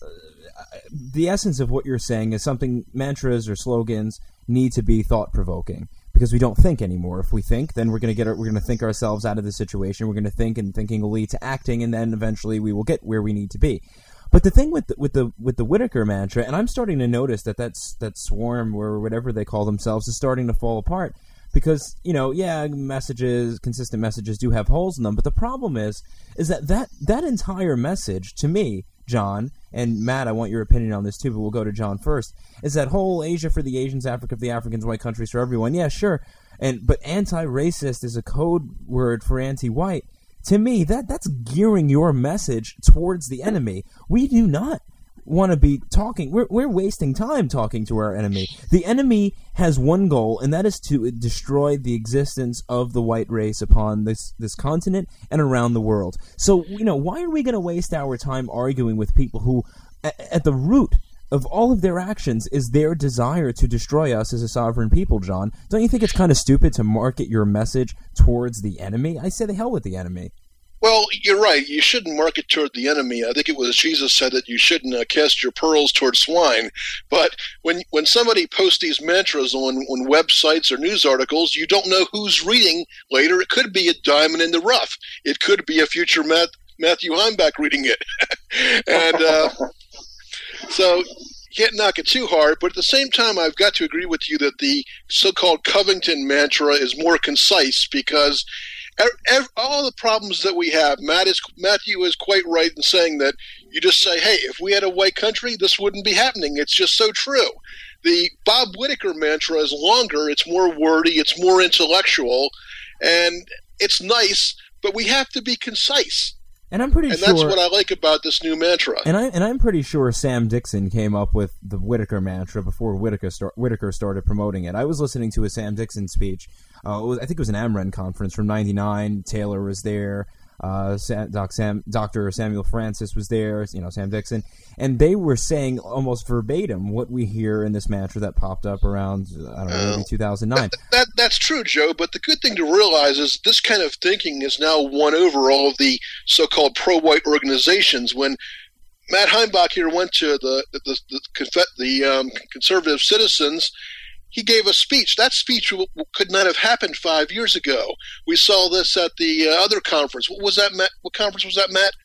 the essence of what you're saying is something, mantras or slogans need to be thought-provoking. Because we don't think anymore. If we think, then we're going to get our, we're going to think ourselves out of the situation. We're going to think, and thinking will lead to acting, and then eventually we will get where we need to be. But the thing with the, with the with the Whitaker mantra, and I'm starting to notice that that's that swarm or whatever they call themselves is starting to fall apart. Because you know, yeah, messages, consistent messages do have holes in them. But the problem is, is that that that entire message to me, John, and Matt, I want your opinion on this too, but we'll go to John first, is that whole Asia for the Asians, Africa for the Africans, white countries for everyone. Yeah, sure. And but anti-racist is a code word for anti-white. To me, that that's gearing your message towards the enemy. We do not want to be talking. We're, we're wasting time talking to our enemy. The enemy has one goal, and that is to destroy the existence of the white race upon this, this continent and around the world. So, you know, why are we going to waste our time arguing with people who, at, at the root of all of their actions, is their desire to destroy us as a sovereign people, John? Don't you think it's kind of stupid to market your message towards the enemy? I say the hell with the enemy. Well, you're right. You shouldn't market toward the enemy. I think it was Jesus said that you shouldn't uh, cast your pearls toward swine. But when when somebody posts these mantras on, on websites or news articles, you don't know who's reading later. It could be a diamond in the rough. It could be a future Matt, Matthew Heimbach reading it. and uh, so you can't knock it too hard. But at the same time, I've got to agree with you that the so-called Covington mantra is more concise because all the problems that we have, Matt is, Matthew is quite right in saying that you just say, hey, if we had a white country, this wouldn't be happening. It's just so true. The Bob Whitaker mantra is longer, it's more wordy, it's more intellectual, and it's nice, but we have to be concise. And I'm pretty and sure, that's what I like about this new mantra. And I and I'm pretty sure Sam Dixon came up with the Whitaker mantra before Whitaker start, Whitaker started promoting it. I was listening to a Sam Dixon speech. Uh, it was, I think it was an AmRen conference from ninety-nine. Taylor was there. Uh, Sam, Doc Sam, Doctor Samuel Francis was there. You know, Sam Dixon, and they were saying almost verbatim what we hear in this mantra that popped up around I don't know, maybe two thousand nine. That, that that's true, Joe. But the good thing to realize is this kind of thinking is now won over all of the so-called pro-white organizations. When Matt Heimbach here went to the the the, the um, conservative citizens, he gave a speech. That speech w- could not have happened five years ago. We saw this at the uh, other conference. What was that, Matt? What conference was that, Matt?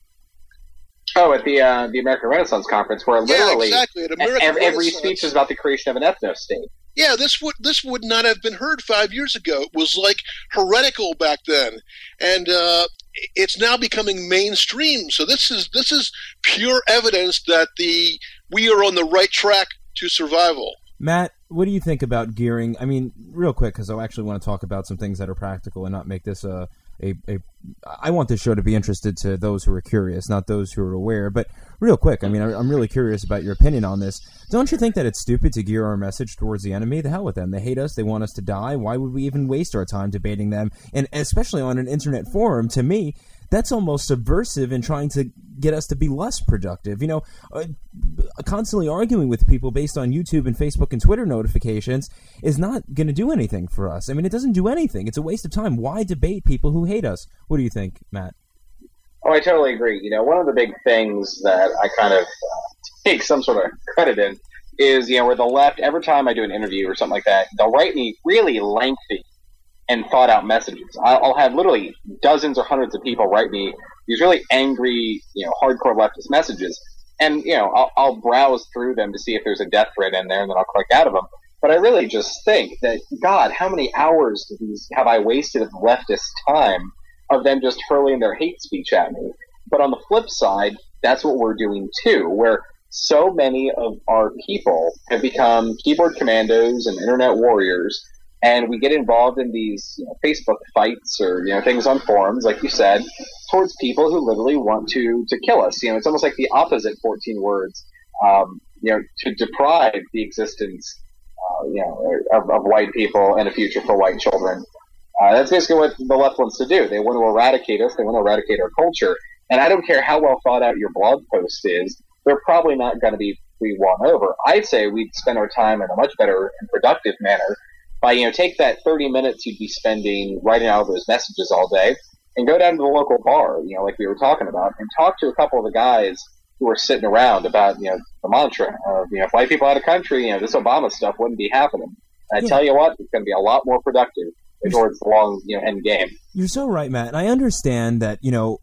Oh, at the uh, the American Renaissance Conference, where literally yeah, exactly. At American every, every Renaissance, speech is about the creation of an ethno-state. Yeah, this would this would not have been heard five years ago. It was like heretical back then, and uh, it's now becoming mainstream. So this is this is pure evidence that the we are on the right track to survival. Matt, what do you think about gearing? I mean, real quick, because I actually want to talk about some things that are practical and not make this a, a, a... I want this show to be interested to those who are curious, not those who are aware. But real quick, I mean, I'm really curious about your opinion on this. Don't you think that it's stupid to gear our message towards the enemy? The hell with them. They hate us. They want us to die. Why would we even waste our time debating them? And especially on an internet forum, to me, that's almost subversive in trying to get us to be less productive. You know, uh, constantly arguing with people based on YouTube and Facebook and Twitter notifications is not going to do anything for us. I mean, it doesn't do anything. It's a waste of time. Why debate people who hate us? What do you think, Matt? Oh, I totally agree. You know, one of the big things that I kind of uh, take some sort of credit in is, you know, where the left, every time I do an interview or something like that, they'll write me really lengthy and thought out messages. I'll have literally dozens or hundreds of people write me these really angry, you know, hardcore leftist messages. And, you know, I'll, I'll browse through them to see if there's a death threat in there, and then I'll click out of them. But I really just think that, God, how many hours do these, have I wasted of leftist time of them just hurling their hate speech at me? But on the flip side, that's what we're doing too, where so many of our people have become keyboard commandos and internet warriors, and we get involved in these, you know, Facebook fights or, you know, things on forums, like you said, towards people who literally want to to kill us. You know, it's almost like the opposite fourteen words, um, you know, to deprive the existence, uh, you know, of, of white people and a future for white children. Uh, that's basically what the left wants to do. They want to eradicate us. They want to eradicate our culture. And I don't care how well thought out your blog post is, they're probably not going to be we won over. I'd say we'd spend our time in a much better and productive manner by, you know, take that thirty minutes you'd be spending writing out those messages all day and go down to the local bar, you know, like we were talking about, and talk to a couple of the guys who are sitting around about, you know, the mantra of, you know, if white people out of country, you know, this Obama stuff wouldn't be happening. And I yeah. tell you what, it's going to be a lot more productive towards the long, you know, end game. You're so right, Matt. And I understand that, you know,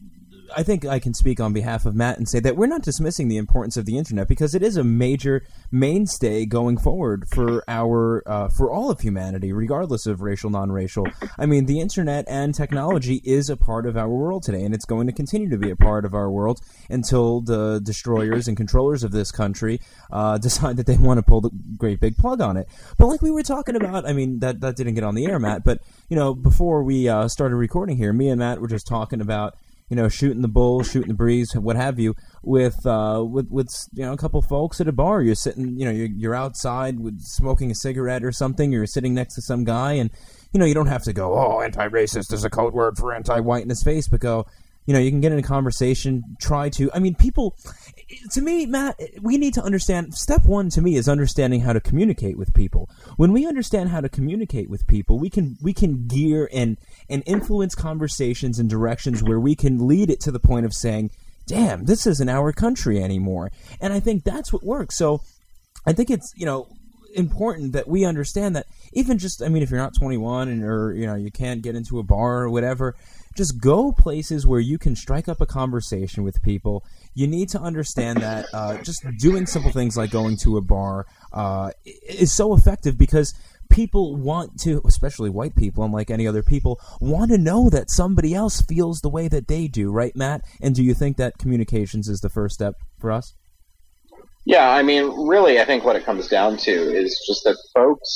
I think I can speak on behalf of Matt and say that we're not dismissing the importance of the internet, because it is a major mainstay going forward for our uh, for all of humanity, regardless of racial, non-racial. I mean, the internet and technology is a part of our world today, and it's going to continue to be a part of our world until the destroyers and controllers of this country uh, decide that they want to pull the great big plug on it. But like we were talking about, I mean, that, that didn't get on the air, Matt, but, you know, before we uh, started recording here, me and Matt were just talking about, you know, shooting the bull, shooting the breeze, what have you, with uh, with with you know a couple folks at a bar. You're sitting, you know, you're, you're outside with smoking a cigarette or something. You're sitting next to some guy, and you know you don't have to go, oh, anti-racist is a code word for anti-white in his face, but go, you know, you can get in a conversation. Try to, I mean, people. To me, Matt, we need to understand. Step one to me is understanding how to communicate with people. When we understand how to communicate with people, we can we can gear and and influence conversations in directions where we can lead it to the point of saying, "Damn, this isn't our country anymore." And I think that's what works. So, I think it's you know important that we understand that even just, I mean, if you're not twenty-one and or you know you can't get into a bar or whatever, just go places where you can strike up a conversation with people. You need to understand that uh, just doing simple things like going to a bar uh, is so effective, because people want to, especially white people, unlike any other people, want to know that somebody else feels the way that they do, right, Matt? And do you think that communications is the first step for us? Yeah, I mean, really, I think what it comes down to is just that folks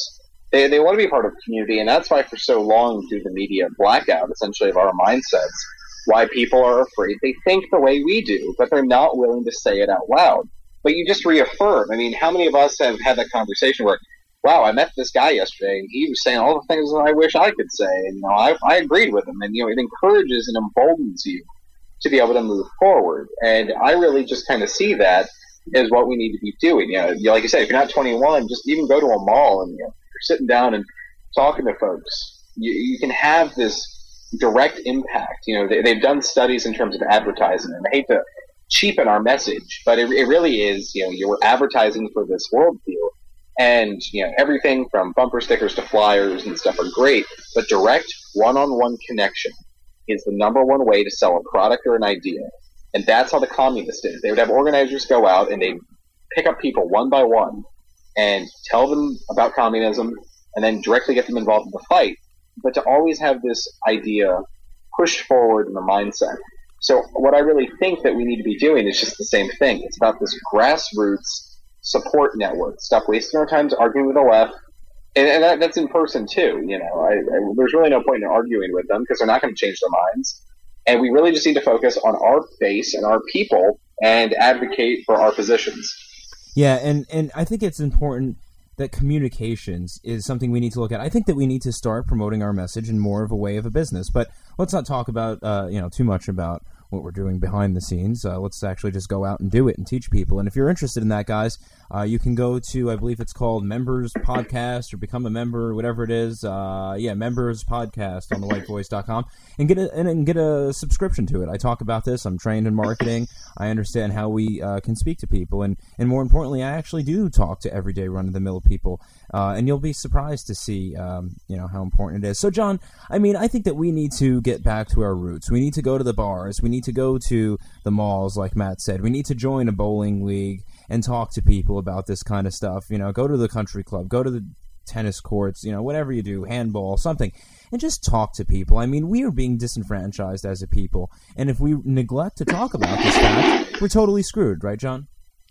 They they want to be part of the community, and that's why for so long through the media blackout, essentially, of our mindsets, why people are afraid. They think the way we do, but they're not willing to say it out loud. But you just reaffirm. I mean, how many of us have had that conversation where, wow, I met this guy yesterday, and he was saying all the things that I wish I could say, and you know, I, I agreed with him, and you know, it encourages and emboldens you to be able to move forward. And I really just kind of see that as what we need to be doing. You know, you, like you said, if you're not twenty-one, just even go to a mall and you know, you're sitting down and talking to folks. You, you can have this direct impact. You know, they, they've done studies in terms of advertising, and I hate to cheapen our message, but it, it really is, you know, you're advertising for this worldview. And, you know, everything from bumper stickers to flyers and stuff are great, but direct one-on-one connection is the number one way to sell a product or an idea. And that's how the communists did it. They would have organizers go out and they'd pick up people one by one and tell them about communism and then directly get them involved in the fight. But to always have this idea pushed forward in the mindset. So what I really think that we need to be doing is just the same thing. It's about this grassroots support network. Stop wasting our time arguing with the left. And, and that, that's in person too. You know, I, I, there's really no point in arguing with them because they're not going to change their minds. And we really just need to focus on our base and our people and advocate for our positions. Yeah, and, and I think it's important that communications is something we need to look at. I think that we need to start promoting our message in more of a way of a business. But let's not talk about, uh, you know, too much about what we're doing behind the scenes. Uh, let's actually just go out and do it and teach people. And if you're interested in that, guys, uh, you can go to, I believe it's called Members Podcast or Become a Member, whatever it is. Uh, yeah, Members Podcast on the white voice dot com and get a, and, and get a subscription to it. I talk about this. I'm trained in marketing. I understand how we uh, can speak to people. And, and more importantly, I actually do talk to everyday run-of-the-mill people. Uh, and you'll be surprised to see, um, you know, how important it is. So, John, I mean, I think that we need to get back to our roots. We need to go to the bars. We need to go to the malls, like Matt said. We need to join a bowling league and talk to people about this kind of stuff. You know, go to the country club, go to the tennis courts, you know, whatever you do, handball, something, and just talk to people. I mean, we are being disenfranchised as a people, and if we neglect to talk about this fact, we're totally screwed, right, John?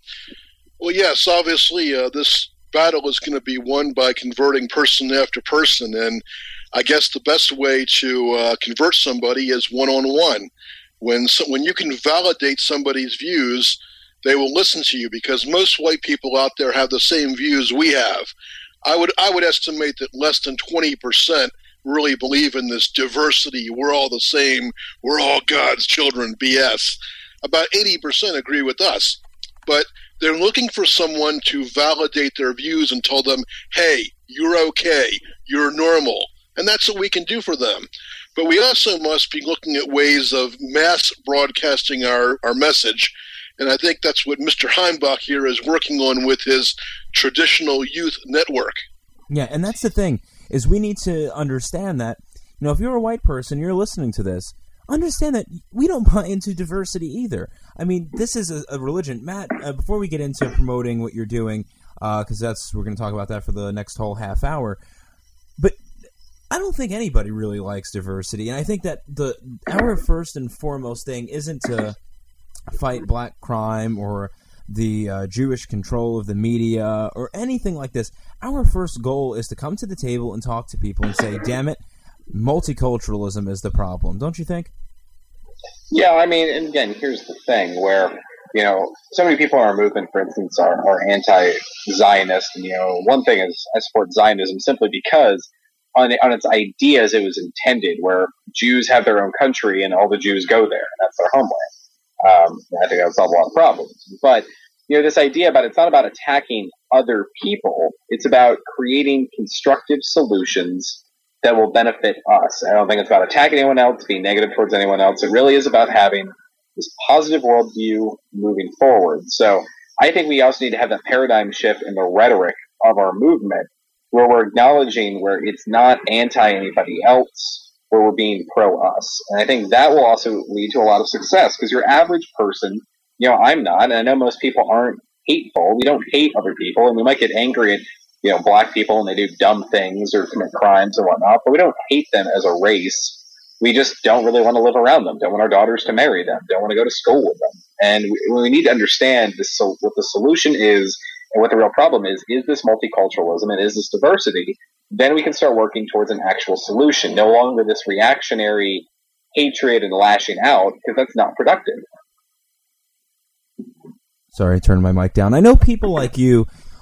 Well, yes, obviously, uh, this battle is going to be won by converting person after person, and I guess the best way to uh, convert somebody is one-on-one. When so, when you can validate somebody's views, they will listen to you because most white people out there have the same views we have. I would I would estimate that less than twenty percent really believe in this diversity. We're all the same. We're all God's children. B S. About eighty percent agree with us, but they're looking for someone to validate their views and tell them, hey, you're okay, you're normal. And that's what we can do for them. But we also must be looking at ways of mass broadcasting our, our message. And I think that's what Mister Heimbach here is working on with his traditional youth network. Yeah, and that's the thing, is we need to understand that, you know, if you're a white person, you're listening to this, understand that we don't buy into diversity either. I mean, this is a, a religion. Matt, uh, before we get into promoting what you're doing, because uh, that's we're going to talk about that for the next whole half hour, but I don't think anybody really likes diversity, and I think that the our first and foremost thing isn't to fight black crime or the uh, Jewish control of the media or anything like this. Our first goal is to come to the table and talk to people and say, damn it, multiculturalism is the problem. Don't you think? Yeah, I mean, and again, here's the thing where, you know, so many people in our movement, for instance, are, are anti-Zionist. And, you know, one thing is I support Zionism simply because on, on its ideas it was intended, where Jews have their own country and all the Jews go there. And that's their homeland. Um, I think that would solve a lot of problems. But, you know, this idea about it's not about attacking other people. It's about creating constructive solutions that will benefit us. I don't think it's about attacking anyone else, being negative towards anyone else. It really is about having this positive worldview moving forward. So I think we also need to have that paradigm shift in the rhetoric of our movement, where we're acknowledging where it's not anti anybody else, where we're being pro us. And I think that will also lead to a lot of success, because your average person, you know, I'm not, and I know most people aren't hateful. We don't hate other people, and we might get angry at, you know, black people and they do dumb things or commit crimes and whatnot, but we don't hate them as a race. We just don't really want to live around them, don't want our daughters to marry them, don't want to go to school with them. And we, we need to understand this, so what the solution is and what the real problem is. Is this multiculturalism and is this diversity? then we can start working towards an actual solution. No longer this reactionary hatred and lashing out, because that's not productive. Sorry, I turned my mic down. I know people like you,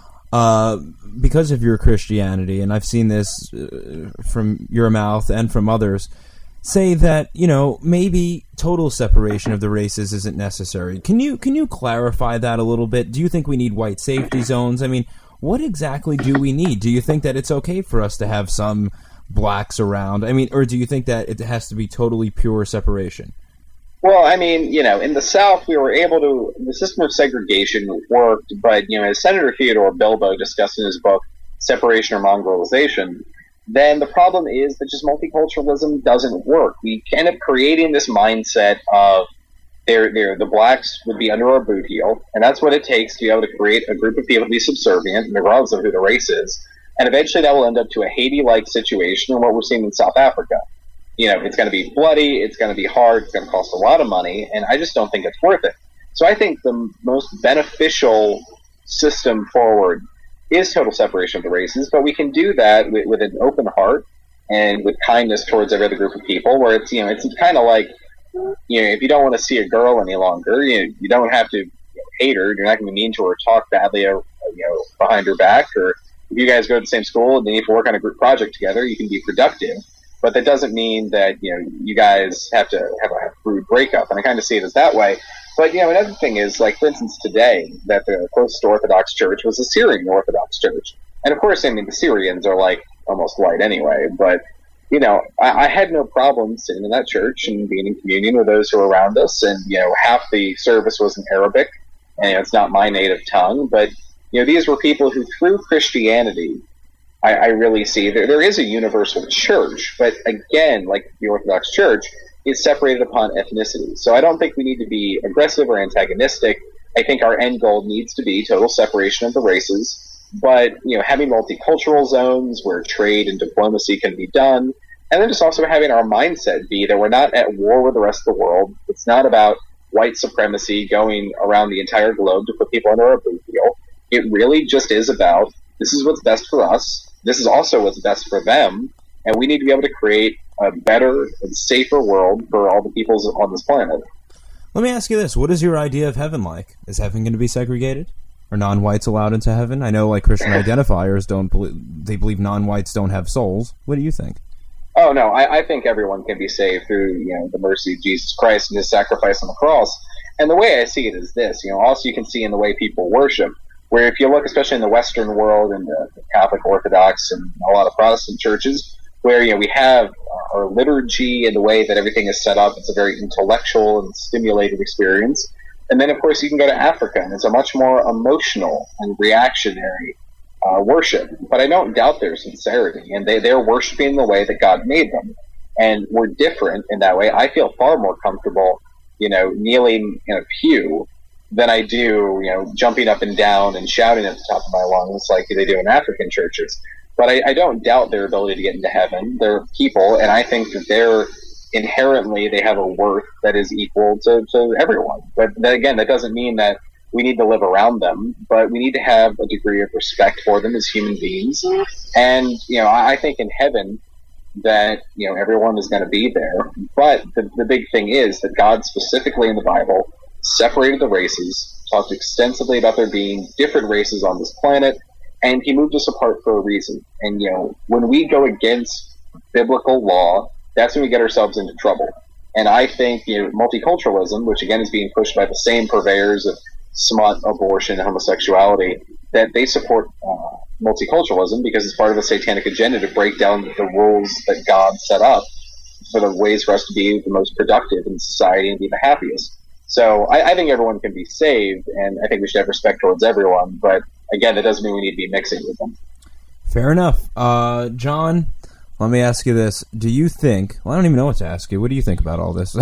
uh, because of your Christianity, and I've seen this uh, from your mouth and from others, say that, you know, maybe total separation of the races isn't necessary. Can you can you clarify that a little bit? Do you think we need white safety zones? I mean, what exactly do we need? Do you think that it's okay for us to have some blacks around? I mean, or do you think that it has to be totally pure separation? Well, I mean, you know, in the South, we were able to, the system of segregation worked, but, you know, as Senator Theodore Bilbo discussed in his book, Separation or Mongrelization, then the problem is that just multiculturalism doesn't work. We end up creating this mindset of they're, they're, the blacks would be under our boot heel, and that's what it takes to be able to create a group of people to be subservient, regardless of who the race is, and eventually that will end up to a Haiti-like situation, and what we're seeing in South Africa. You know, it's going to be bloody, it's going to be hard, it's going to cost a lot of money, and I just don't think it's worth it. So I think the most beneficial system forward is total separation of the races, but we can do that with, with an open heart and with kindness towards every other group of people, where it's, you know, it's kind of like, you know, if you don't want to see a girl any longer, you know, you don't have to hate her, you're not going to be mean to her or talk badly, you know, behind her back, or if you guys go to the same school and then you have to work on a group project together, you can be productive. But that doesn't mean that, you know, you guys have to have a rude breakup. And I kind of see it as that way. But, you know, another thing is, like, for instance, today, that the closest Orthodox church was the Syrian Orthodox Church. And, of course, I mean, the Syrians are, like, almost white anyway. But, you know, I, I had no problem sitting in that church and being in communion with those who were around us. And, you know, half the service was in Arabic. And, you know, it's not my native tongue. But, you know, these were people who, through Christianity, I, I really see there, there is a universal church, but again, like the Orthodox Church, it's separated upon ethnicity. So I don't think we need to be aggressive or antagonistic. I think our end goal needs to be total separation of the races, but, you know, having multicultural zones where trade and diplomacy can be done, and then just also having our mindset be that we're not at war with the rest of the world. It's not about white supremacy going around the entire globe to put people under a boot heel. It really just is about, this is what's best for us. This is also what's best for them, and we need to be able to create a better and safer world for all the peoples on this planet. Let me ask you this. What is your idea of heaven like? Is heaven going to be segregated? Are non-whites allowed into heaven? I know, like, Christian identifiers don't believe, they believe non-whites don't have souls. What do you think? Oh, no, I, I think everyone can be saved through, you know, the mercy of Jesus Christ and his sacrifice on the cross. And the way I see it is this, you know, also you can see in the way people worship, where if you look, especially in the Western world and the Catholic Orthodox and a lot of Protestant churches, where, you know, we have our liturgy and the way that everything is set up, it's a very intellectual and stimulated experience. And then, of course, you can go to Africa, and it's a much more emotional and reactionary uh, worship. But I don't doubt their sincerity, and they, they're worshiping the way that God made them. And we're different in that way. I feel far more comfortable, you know, kneeling in a pew than I do, you know, jumping up and down and shouting at the top of my lungs like they do in African churches. But I, I don't doubt their ability to get into heaven. They're people, and I think that they're inherently, they have a worth that is equal to, to everyone. But then again, that doesn't mean that we need to live around them, but we need to have a degree of respect for them as human beings. And, you know, I, I think in heaven that, you know, everyone is going to be there. But the, the big thing is that God specifically in the Bible separated the races, talked extensively about there being different races on this planet, and he moved us apart for a reason. And, you know, when we go against biblical law, that's when we get ourselves into trouble. And I think, you know, multiculturalism, which again is being pushed by the same purveyors of smut, abortion, and homosexuality, that they support uh, multiculturalism because it's part of a satanic agenda to break down the rules that God set up for the ways for us to be the most productive in society and be the happiest. So I, I think everyone can be saved, and I think we should have respect towards everyone. But again, that doesn't mean we need to be mixing with them. Fair enough. Uh, John, let me ask you this. Do you think, well, I don't even know what to ask you. What do you think about all this?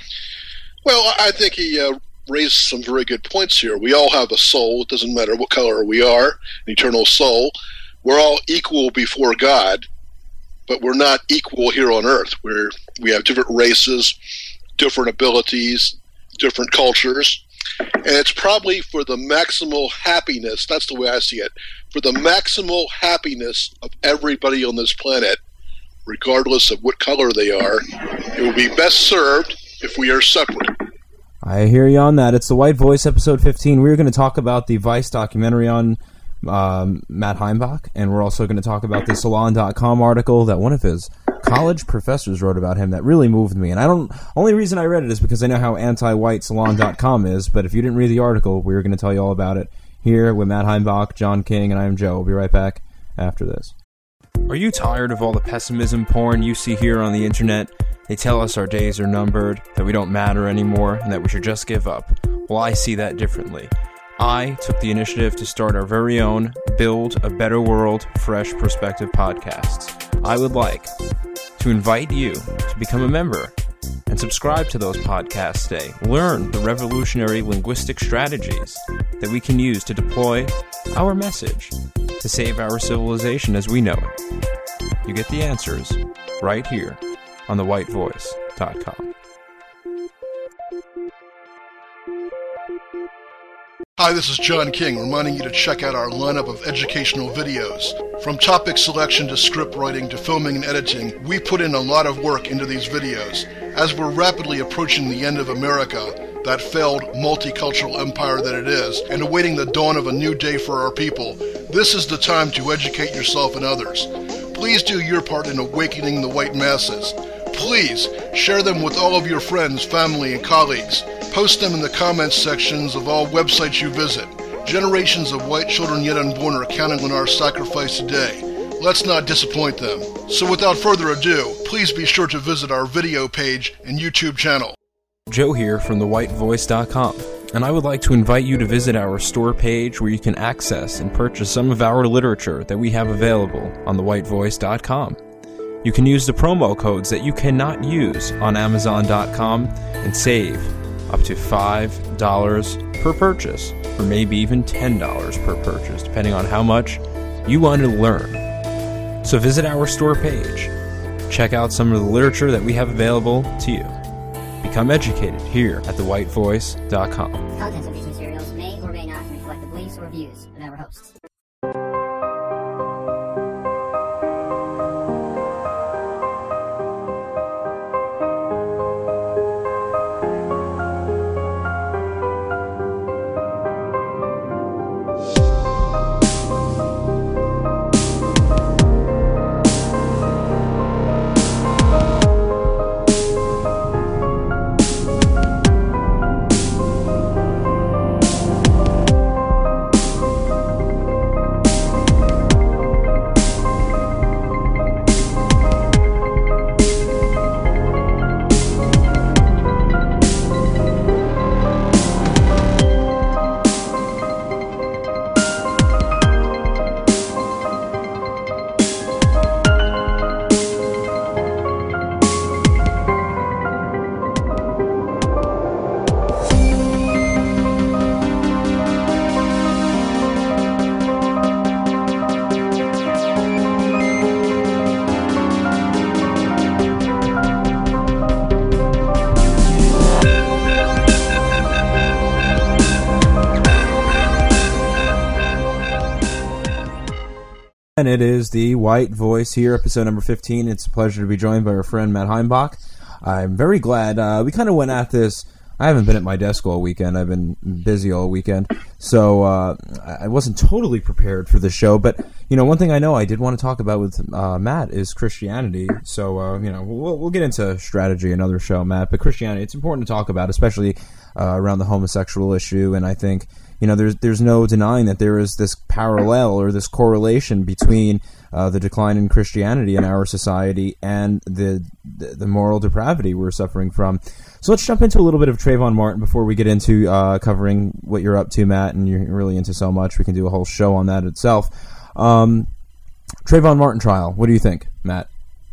Well, I think he uh, raised some very good points here. We all have a soul. It doesn't matter what color we are, an eternal soul. We're all equal before God, but we're not equal here on earth. We're, we have different races, different abilities, different cultures, and it's probably for the maximal happiness, that's the way I see it, for the maximal happiness of everybody on this planet, regardless of what color they are, it will be best served if we are separate. I hear you on that. It's The White Voice, episode fifteen. We're going to talk about the Vice documentary on um, Matt Heimbach, and we're also going to talk about the Salon dot com article that one of his college professors wrote about him that really moved me. And I don't. Only reason I read it is because I know how anti-white Salon dot com is, but if you didn't read the article, we're going to tell you all about it here with Matt Heimbach, John King, and I am Joe. We'll be right back after this. Are you tired of all the pessimism porn you see here on the internet? They tell us our days are numbered, that we don't matter anymore, and that we should just give up. Well, I see that differently. I took the initiative to start our very own Build a Better World Fresh Perspective podcasts. I would like to invite you to become a member and subscribe to those podcasts today. Learn the revolutionary linguistic strategies that we can use to deploy our message to save our civilization as we know it. You get the answers right here on the white voice dot com. Hi, this is John King, reminding you to check out our lineup of educational videos. From topic selection to script writing to filming and editing, we put in a lot of work into these videos. As we're rapidly approaching the end of America, that failed multicultural empire that it is, and awaiting the dawn of a new day for our people, this is the time to educate yourself and others. Please do your part in awakening the white masses. Please share them with all of your friends, family, and colleagues. Post them in the comments sections of all websites you visit. Generations of white children yet unborn are counting on our sacrifice today. Let's not disappoint them. So without further ado, please be sure to visit our video page and YouTube channel. Joe here from the white voice dot com, and I would like to invite you to visit our store page where you can access and purchase some of our literature that we have available on the white voice dot com. You can use the promo codes that you cannot use on amazon dot com and save up to five dollars per purchase, or maybe even ten dollars per purchase, depending on how much you want to learn. So visit our store page, check out some of the literature that we have available to you. Become educated here at the white voice dot com. Contents of these materials may or may not reflect the beliefs or views of our hosts. And it is the White Voice here, episode number fifteen. It's a pleasure to be joined by our friend Matt Heimbach. I'm very glad. Uh, we kind of went at this. I haven't been at my desk all weekend. I've been busy all weekend. So uh, I wasn't totally prepared for the show. But, you know, one thing I know I did want to talk about with uh, Matt is Christianity. So, uh, you know, we'll, we'll get into strategy another show, Matt. But Christianity, it's important to talk about, especially uh, around the homosexual issue. And I think, you know, there's there's no denying that there is this parallel or this correlation between uh, the decline in Christianity in our society and the, the the moral depravity we're suffering from. So let's jump into a little bit of Trayvon Martin before we get into uh, covering what you're up to, Matt, and you're really into so much. We can do a whole show on that itself. Um, Trayvon Martin trial, what do you think, Matt?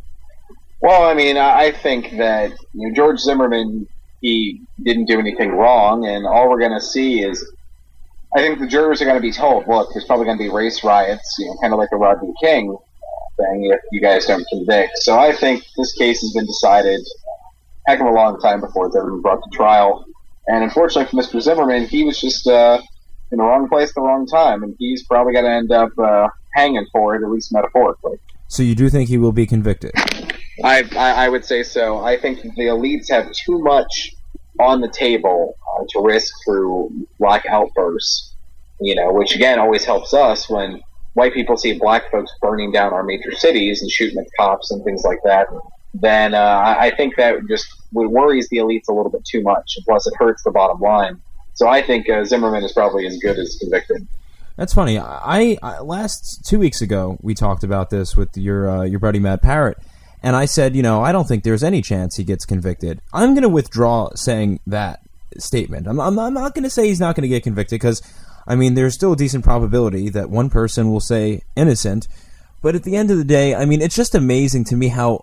Well, I mean, I think that you know, George Zimmerman, he didn't do anything wrong, and all we're going to see is, I think the jurors are going to be told, look, there's probably going to be race riots, you know, kind of like the Rodney King thing, if you guys don't convict. So I think this case has been decided a heck of a long time before it's ever been brought to trial. And unfortunately for Mister Zimmerman, he was just uh, in the wrong place at the wrong time, and he's probably going to end up uh, hanging for it, at least metaphorically. So you do think he will be convicted? I, I, I would say so. I think the elites have too much on the table uh, to risk through black outbursts, you know, which again always helps us when white people see black folks burning down our major cities and shooting at cops and things like that. Then uh, I think that just worries the elites a little bit too much. Plus, it hurts the bottom line. So I think uh, Zimmerman is probably as good as convicted. That's funny. I, I last two weeks ago we talked about this with your uh, your buddy Matt Parrott. And I said, you know, I don't think there's any chance he gets convicted. I'm going to withdraw saying that statement. I'm, I'm, I'm not going to say he's not going to get convicted because, I mean, there's still a decent probability that one person will say innocent. But at the end of the day, I mean, it's just amazing to me how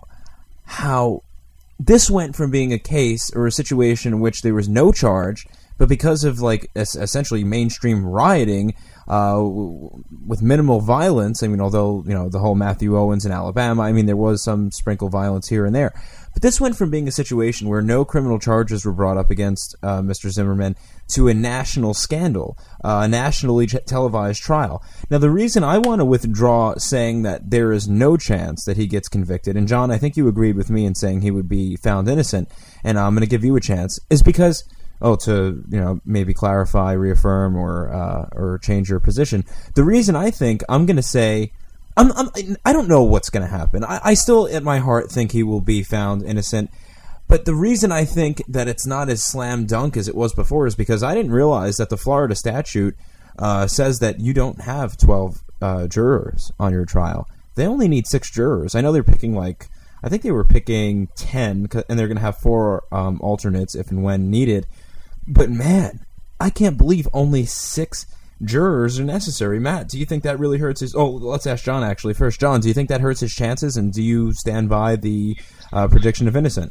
how this went from being a case or a situation in which there was no charge, but because of, like, es- essentially mainstream rioting, Uh, with minimal violence. I mean, although, you know, the whole Matthew Owens in Alabama, I mean, there was some sprinkle violence here and there. But this went from being a situation where no criminal charges were brought up against uh, Mister Zimmerman to a national scandal, uh, a nationally televised trial. Now, the reason I want to withdraw saying that there is no chance that he gets convicted, and John, I think you agreed with me in saying he would be found innocent, and I'm going to give you a chance, is because... Oh, to, you know, maybe clarify, reaffirm, or uh, or change your position. The reason I think I'm going to say, I'm, I'm, I don't know what's going to happen. I, I still, at my heart, think he will be found innocent. But the reason I think that it's not as slam dunk as it was before is because I didn't realize that the Florida statute uh, says that you don't have twelve uh, jurors on your trial. They only need six jurors. I know they're picking like, I think they were picking ten, and they're going to have four um, alternates if and when needed. But, man, I can't believe only six jurors are necessary. Matt, do you think that really hurts his... Oh, let's ask John, actually, first. John, do you think that hurts his chances, and do you stand by the uh, prediction of innocent?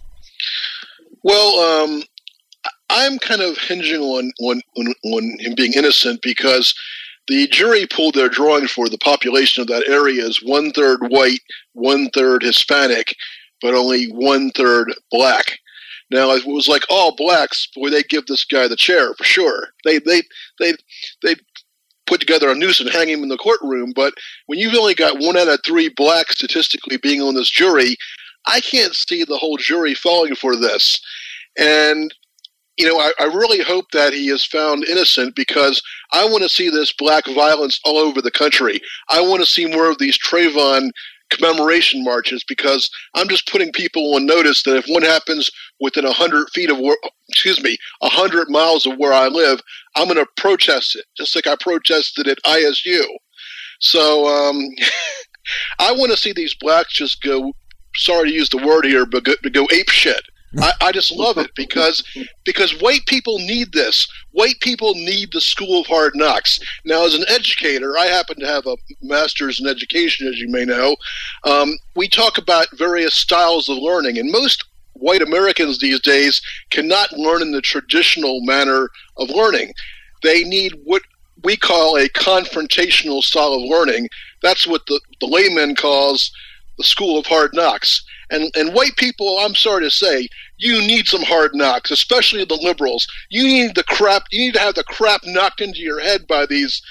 Well, um, I'm kind of hinging on, on, on, on him being innocent because the jury pool they're drawing for the population of that area is one-third white, one-third Hispanic, but only one-third black. Now, if it was like all blacks, boy, they'd give this guy the chair for sure. They they they they put together a noose and hang him in the courtroom. But when you've only got one out of three blacks statistically being on this jury, I can't see the whole jury falling for this. And you know, I, I really hope that he is found innocent because I want to see this black violence all over the country. I want to see more of these Trayvon commemoration marches because I'm just putting people on notice that if one happens within a hundred feet of where, excuse me, a hundred miles of where I live, I'm going to protest it, just like I protested at I S U. So um, I want to see these blacks just go, sorry to use the word here, but go, go ape shit. I, I just love it because because white people need this. White people need the school of hard knocks. Now, as an educator, I happen to have a master's in education, as you may know. Um, we talk about various styles of learning, and most white Americans these days cannot learn in the traditional manner of learning. They need what we call a confrontational style of learning. That's what the, the layman calls the school of hard knocks. And, and white people, I'm sorry to say, you need some hard knocks, especially the liberals. You need the crap. You need to have the crap knocked into your head by these.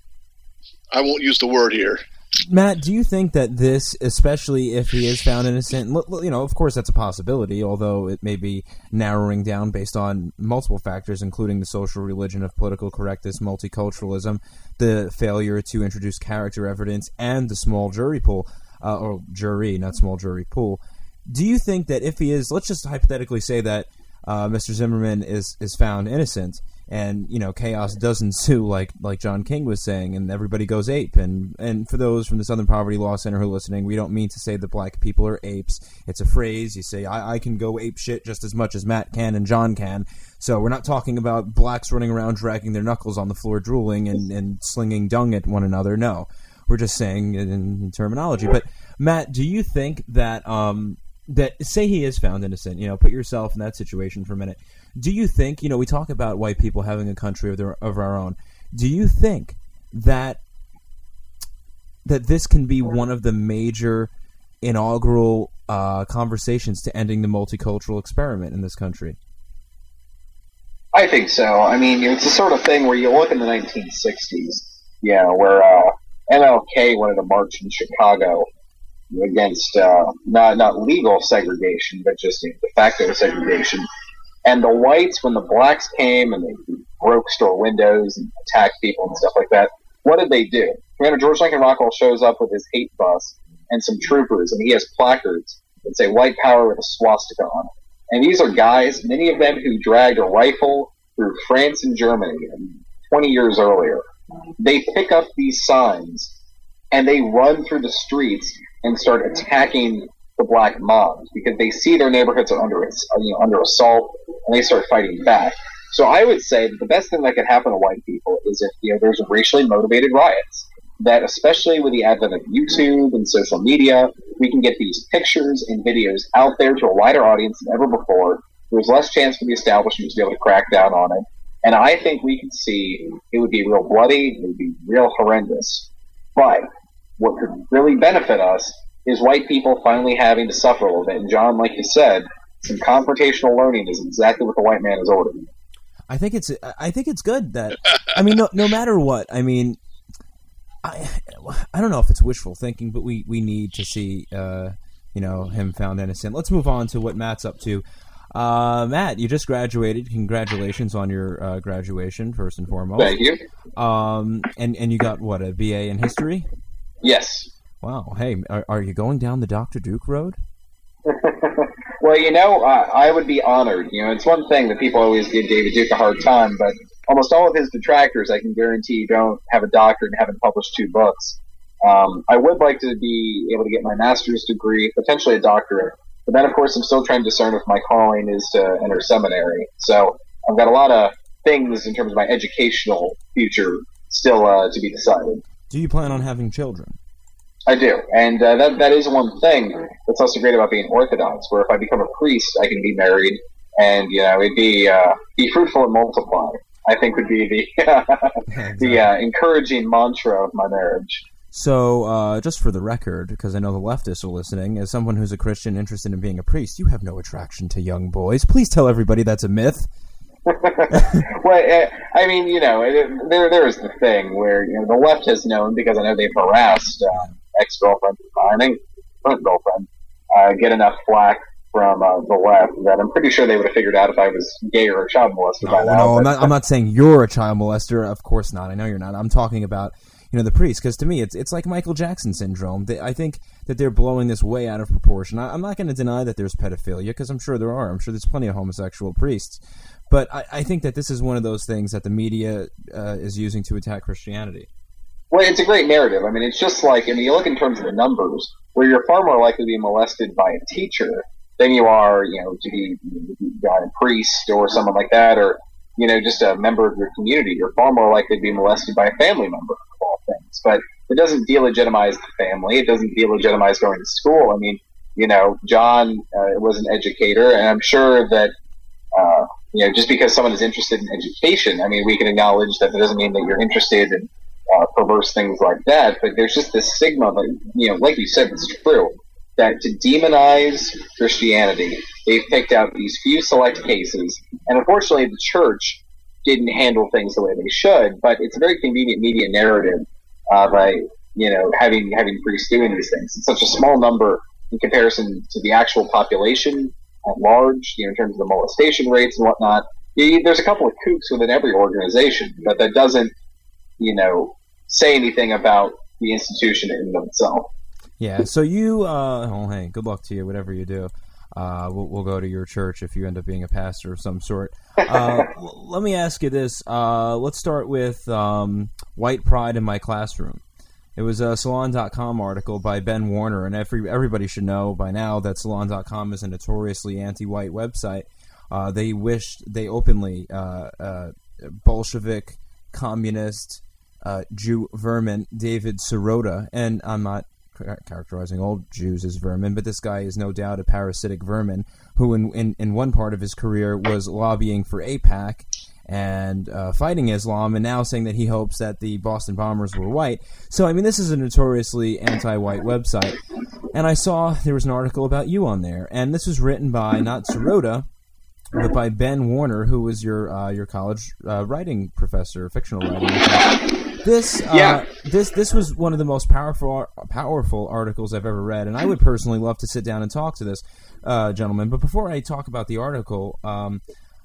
I won't use the word here. Matt, do you think that this, especially if he is found innocent, you know, of course that's a possibility, although it may be narrowing down based on multiple factors, including the social religion of political correctness, multiculturalism, the failure to introduce character evidence, and the small jury pool. Uh, or jury, not small jury pool. Do you think that if he is, let's just hypothetically say that uh, Mister Zimmerman is, is found innocent, and you know chaos does ensue, like like John King was saying, and everybody goes ape. And and for those from the Southern Poverty Law Center who are listening, we don't mean to say that black people are apes. It's a phrase. You say I, I can go ape shit just as much as Matt can and John can. So we're not talking about blacks running around dragging their knuckles on the floor, drooling and, and slinging dung at one another. No. We're just saying in, in terminology. But, Matt, do you think that, um, that say he is found innocent, you know, put yourself in that situation for a minute. Do you think, you know, we talk about white people having a country of their of our own. Do you think that that this can be one of the major inaugural uh, conversations to ending the multicultural experiment in this country? I think so. I mean, it's the sort of thing where you look in the nineteen sixties, you know, where uh, M L K wanted to march in Chicago against uh, not not legal segregation, but just you know, de facto segregation. And the whites, when the blacks came and they broke store windows and attacked people and stuff like that, what did they do? Commander George Lincoln Rockwell shows up with his hate bus and some troopers, and he has placards that say "White Power" with a swastika on it. And these are guys, many of them who dragged a rifle through France and Germany twenty years earlier. They pick up these signs and they run through the streets and start attacking the black mobs because they see their neighborhoods are under, you know, under assault, and they start fighting back. So I would say that the best thing that could happen to white people is if you know there's racially motivated riots. That especially with the advent of YouTube and social media, we can get these pictures and videos out there to a wider audience than ever before. There's less chance for the establishment to be able to crack down on it. And I think we can see it would be real bloody, it would be real horrendous. But what could really benefit us is white people finally having to suffer a little bit. And John, like you said, some confrontational learning is exactly what the white man is ordering. I think it's I think it's good that I mean no no matter what, I mean I I don't know if it's wishful thinking, but we, we need to see uh, you know him found innocent. Let's move on to what Matt's up to. Uh, Matt, you just graduated. Congratulations on your uh, graduation, first and foremost. Thank you. Um, and and you got what, a B A in history? Yes. Wow. Hey, are, are you going down the Doctor Duke road? Well, you know, uh, I would be honored. You know, it's one thing that people always give David Duke a hard time, but almost all of his detractors, I can guarantee, don't have a doctorate and haven't published two books. Um, I would like to be able to get my master's degree, potentially a doctorate, but then, of course, I'm still trying to discern if my calling is to enter seminary. So I've got a lot of things in terms of my educational future still uh, to be decided. Do you plan on having children? I do, and uh, that that is one thing that's also great about being Orthodox, where if I become a priest, I can be married, and you know, it'd be uh, be fruitful and multiply. I think would be the uh, the uh, encouraging mantra of my marriage. So, uh, just for the record, because I know the leftists are listening, as someone who's a Christian interested in being a priest, you have no attraction to young boys. Please tell everybody that's a myth. Well, I mean, you know, there there is the thing where you know the left has known, because I know they've harassed uh, ex-girlfriends of mine, I think current girlfriend, uh, get enough flack from uh, the left that I'm pretty sure they would have figured out if I was gay or a child molester by no, now. No, but, I'm not, I'm not saying you're a child molester. Of course not. I know you're not. I'm talking about, you know, the priests, because to me it's it's like Michael Jackson syndrome. They, I think that they're blowing this way out of proportion. I, I'm not going to deny that there's pedophilia, because I'm sure there are. I'm sure there's plenty of homosexual priests. But I, I think that this is one of those things that the media uh, is using to attack Christianity. Well, it's a great narrative. I mean, it's just like, I mean, you look in terms of the numbers, where you're far more likely to be molested by a teacher than you are, you know, to be, to be a priest or someone like that, or, you know, just a member of your community. You're far more likely to be molested by a family member, of all things. But it doesn't delegitimize the family. It doesn't delegitimize going to school. I mean, you know, John uh, was an educator, and I'm sure that, uh, you know, just because someone is interested in education, I mean, we can acknowledge that it doesn't mean that you're interested in uh, perverse things like that, but there's just this stigma that, you know, like you said, it's true, that to demonize Christianity, they've picked out these few select cases, and unfortunately the church didn't handle things the way they should, but it's a very convenient media narrative uh, by, you know, having, having priests doing these things. It's such a small number in comparison to the actual population at large, you know, in terms of the molestation rates and whatnot. There's a couple of kooks within every organization, but that doesn't, you know, say anything about the institution in and of itself. Yeah, so you, uh, oh, hey, good luck to you, whatever you do. Uh, we'll, we'll go to your church if you end up being a pastor of some sort. Uh, let me ask you this. Uh, let's start with um, white pride in my classroom. It was a Salon dot com article by Ben Warner, and every everybody should know by now that Salon dot com is a notoriously anti-white website. Uh, they wished, they openly, uh, uh, Bolshevik, communist, uh, Jew vermin, David Sirota, and I'm not characterizing all Jews as vermin, but this guy is no doubt a parasitic vermin who in, in, in one part of his career was lobbying for AIPAC and uh, fighting Islam, and now saying that he hopes that the Boston bombers were white. So, I mean, this is a notoriously anti-white website. And I saw there was an article about you on there, and this was written by, not Sirota, but by Ben Warner, who was your uh, your college uh, writing professor, fictional writing. This uh, yeah. this this was one of the most powerful powerful articles I've ever read, and I would personally love to sit down and talk to this uh, gentleman. But before I talk about the article, um,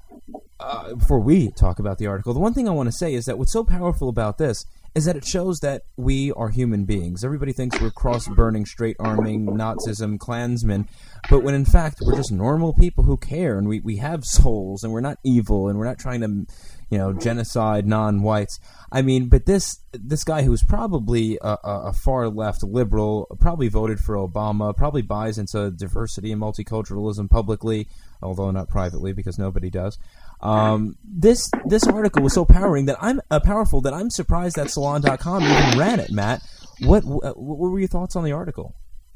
uh, before we talk about the article, the one thing I want to say is that what's so powerful about this is that it shows that we are human beings. Everybody thinks we're cross-burning, straight-arming, Nazism, Klansmen, but when in fact we're just normal people who care, and we, we have souls, and we're not evil, and we're not trying to, you know, genocide non-whites. I mean, but this this guy who's probably a, a far-left liberal, probably voted for Obama, probably buys into diversity and multiculturalism publicly, although not privately because nobody does. Um, this this article was so powering that I'm uh, powerful that I'm surprised that Salon dot com even ran it. Matt, what what were your thoughts on the article?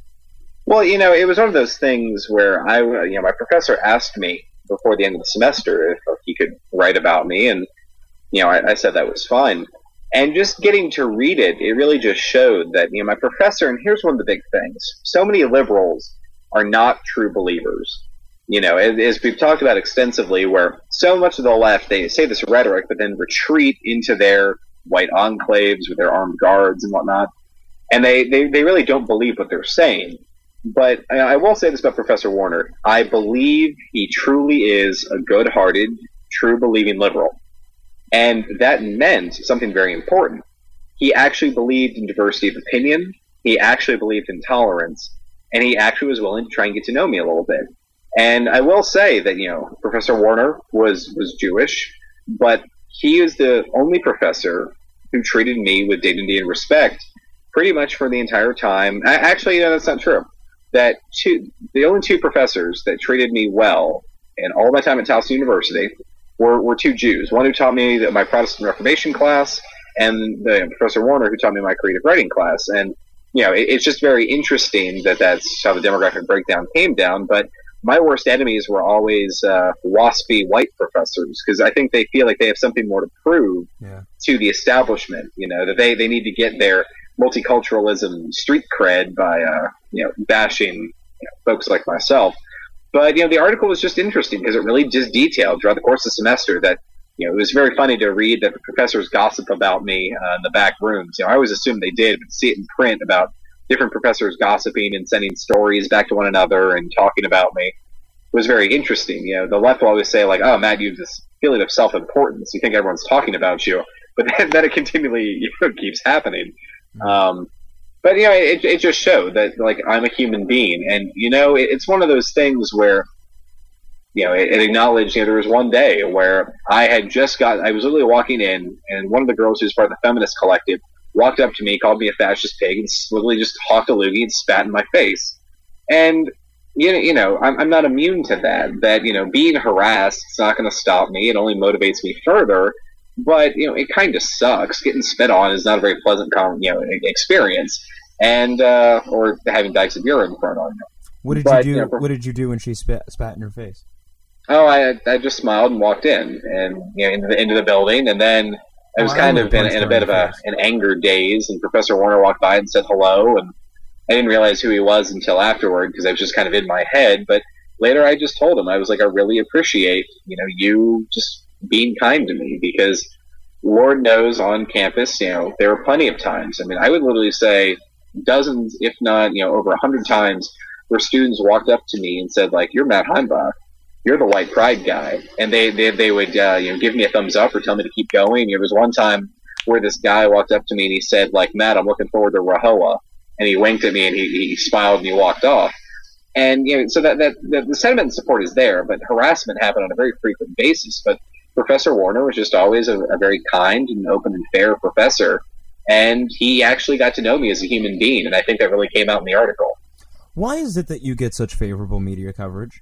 Well, you know, it was one of those things where I, you know, my professor asked me before the end of the semester if, if he could write about me, and you know, I, I said that was fine. And just getting to read it, it really just showed that, you know, my professor, and here's one of the big things: so many liberals are not true believers. You know, as, as we've talked about extensively, where so much of the left, they say this rhetoric, but then retreat into their white enclaves with their armed guards and whatnot. And they, they, they really don't believe what they're saying. But I, I will say this about Professor Warner. I believe he truly is a good-hearted, true-believing liberal. And that meant something very important. He actually believed in diversity of opinion. He actually believed in tolerance. And he actually was willing to try and get to know me a little bit. And I will say that, you know, Professor Warner was, was Jewish, but he is the only professor who treated me with dignity and respect pretty much for the entire time. Actually, no, that's not true. That two, the only two professors that treated me well in all my time at Towson University were, were two Jews. One who taught me that my Protestant Reformation class, and the Professor Warner who taught me my creative writing class. And, you know, it, it's just very interesting that that's how the demographic breakdown came down. But my worst enemies were always uh, waspy white professors, because I think they feel like they have something more to prove yeah. to the establishment. You know, that they, they need to get their multiculturalism street cred by uh, you know bashing you know, folks like myself. But you know, the article was just interesting because it really just detailed throughout the course of the semester that you know it was very funny to read that the professors gossip about me uh, in the back rooms. You know, I always assumed they did, but to see it in print about different professors gossiping and sending stories back to one another and talking about me was very interesting. You know, the left will always say like, "Oh, Matt, you have this feeling of self-importance. You think everyone's talking about you," but then, then it continually you know, keeps happening. Mm-hmm. Um, but you know, it it just showed that like I'm a human being, and you know, it, it's one of those things where you know it, it acknowledged. You know, there was one day where I had just got, I was literally walking in, and one of the girls who's part of the feminist collective walked up to me, called me a fascist pig, and literally just hawked a loogie and spat in my face. And you know, you know, I'm, I'm not immune to that. That you know, being harassed, it's not going to stop me. It only motivates me further. But you know, it kind of sucks. Getting spit on is not a very pleasant, you know, experience, and uh, or having bags of urine thrown on you. What did but, you do? You know, what did you do when she spat, spat in her face? Oh, I I just smiled and walked in, and you know, into the into the building, and then I was oh, kind I of in, in a bit of a, an anger daze, and Professor Warner walked by and said hello, and I didn't realize who he was until afterward because I was just kind of in my head. But later, I just told him I was like, I really appreciate you know you just being kind to me, because Lord knows on campus, you know, there were plenty of times. I mean, I would literally say dozens, if not, you know, over a hundred times where students walked up to me and said, like, "You're Matt Heimbach. You're the white pride guy." And they, they, they would, uh, you know, give me a thumbs up or tell me to keep going. There was one time where this guy walked up to me and he said, like, "Matt, I'm looking forward to Rahowa." And he winked at me and he, he smiled and he walked off. And, you know, so that, that, that the sentiment and support is there, but harassment happened on a very frequent basis. But Professor Warner was just always a, a very kind and open and fair professor, and he actually got to know me as a human being, and I think that really came out in the article. Why is it that you get such favorable media coverage?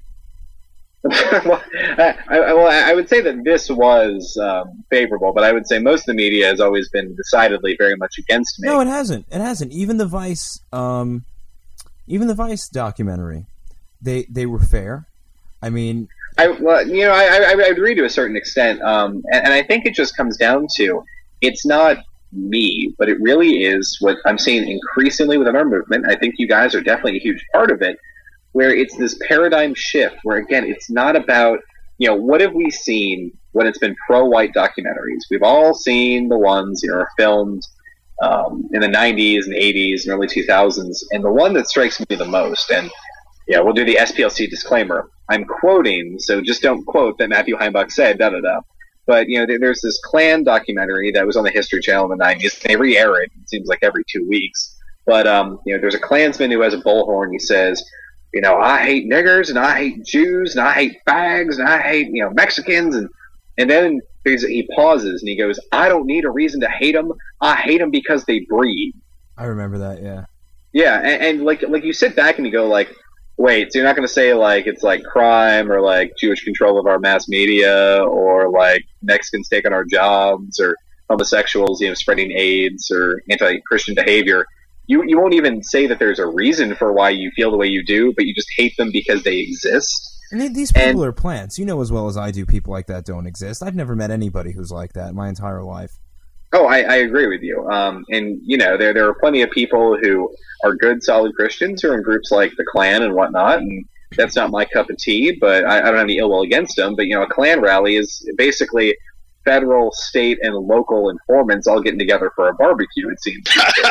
well, I, I, well, I would say that this was um, favorable, but I would say most of the media has always been decidedly very much against me. No, it hasn't. It hasn't. Even the Vice, um, even the Vice documentary, they they were fair. I mean. I, well, you know, I, I, I agree to a certain extent, um, and, and I think it just comes down to it's not me, but it really is what I'm seeing increasingly within our movement. I think you guys are definitely a huge part of it, where it's this paradigm shift where, again, it's not about you know, what have we seen when it's been pro-white documentaries? We've all seen the ones, you know, are filmed um, in the nineties and eighties and early two thousands. And the one that strikes me the most, and, yeah, we'll do the S P L C disclaimer. I'm quoting, so just don't quote that Matthew Heimbach said, da-da-da. But, you know, there, there's this Klan documentary that was on the History Channel in the nineties. They re-air it, it seems like every two weeks. But, um, you know, there's a Klansman who has a bullhorn. He says, you know, I hate niggers, and I hate Jews, and I hate fags, and I hate, you know, Mexicans. And, and then there's, he pauses, and he goes, I don't need a reason to hate them. I hate them because they breed. I remember that, yeah. Yeah, and, and like like you sit back and you go, like, wait, so you're not going to say, like, it's, like, crime or, like, Jewish control of our mass media or, like, Mexicans taking our jobs or homosexuals, you know, spreading AIDS or anti-Christian behavior. You you won't even say that there's a reason for why you feel the way you do, but you just hate them because they exist. And these people and, are plants. You know as well as I do people like that don't exist. I've never met anybody who's like that my entire life. Oh, I, I agree with you. Um, and, you know, there there are plenty of people who are good, solid Christians who are in groups like the Klan and whatnot, and that's not my cup of tea, but I, I don't have any ill will against them. But, you know, a Klan rally is basically federal, state, and local informants all getting together for a barbecue, it seems.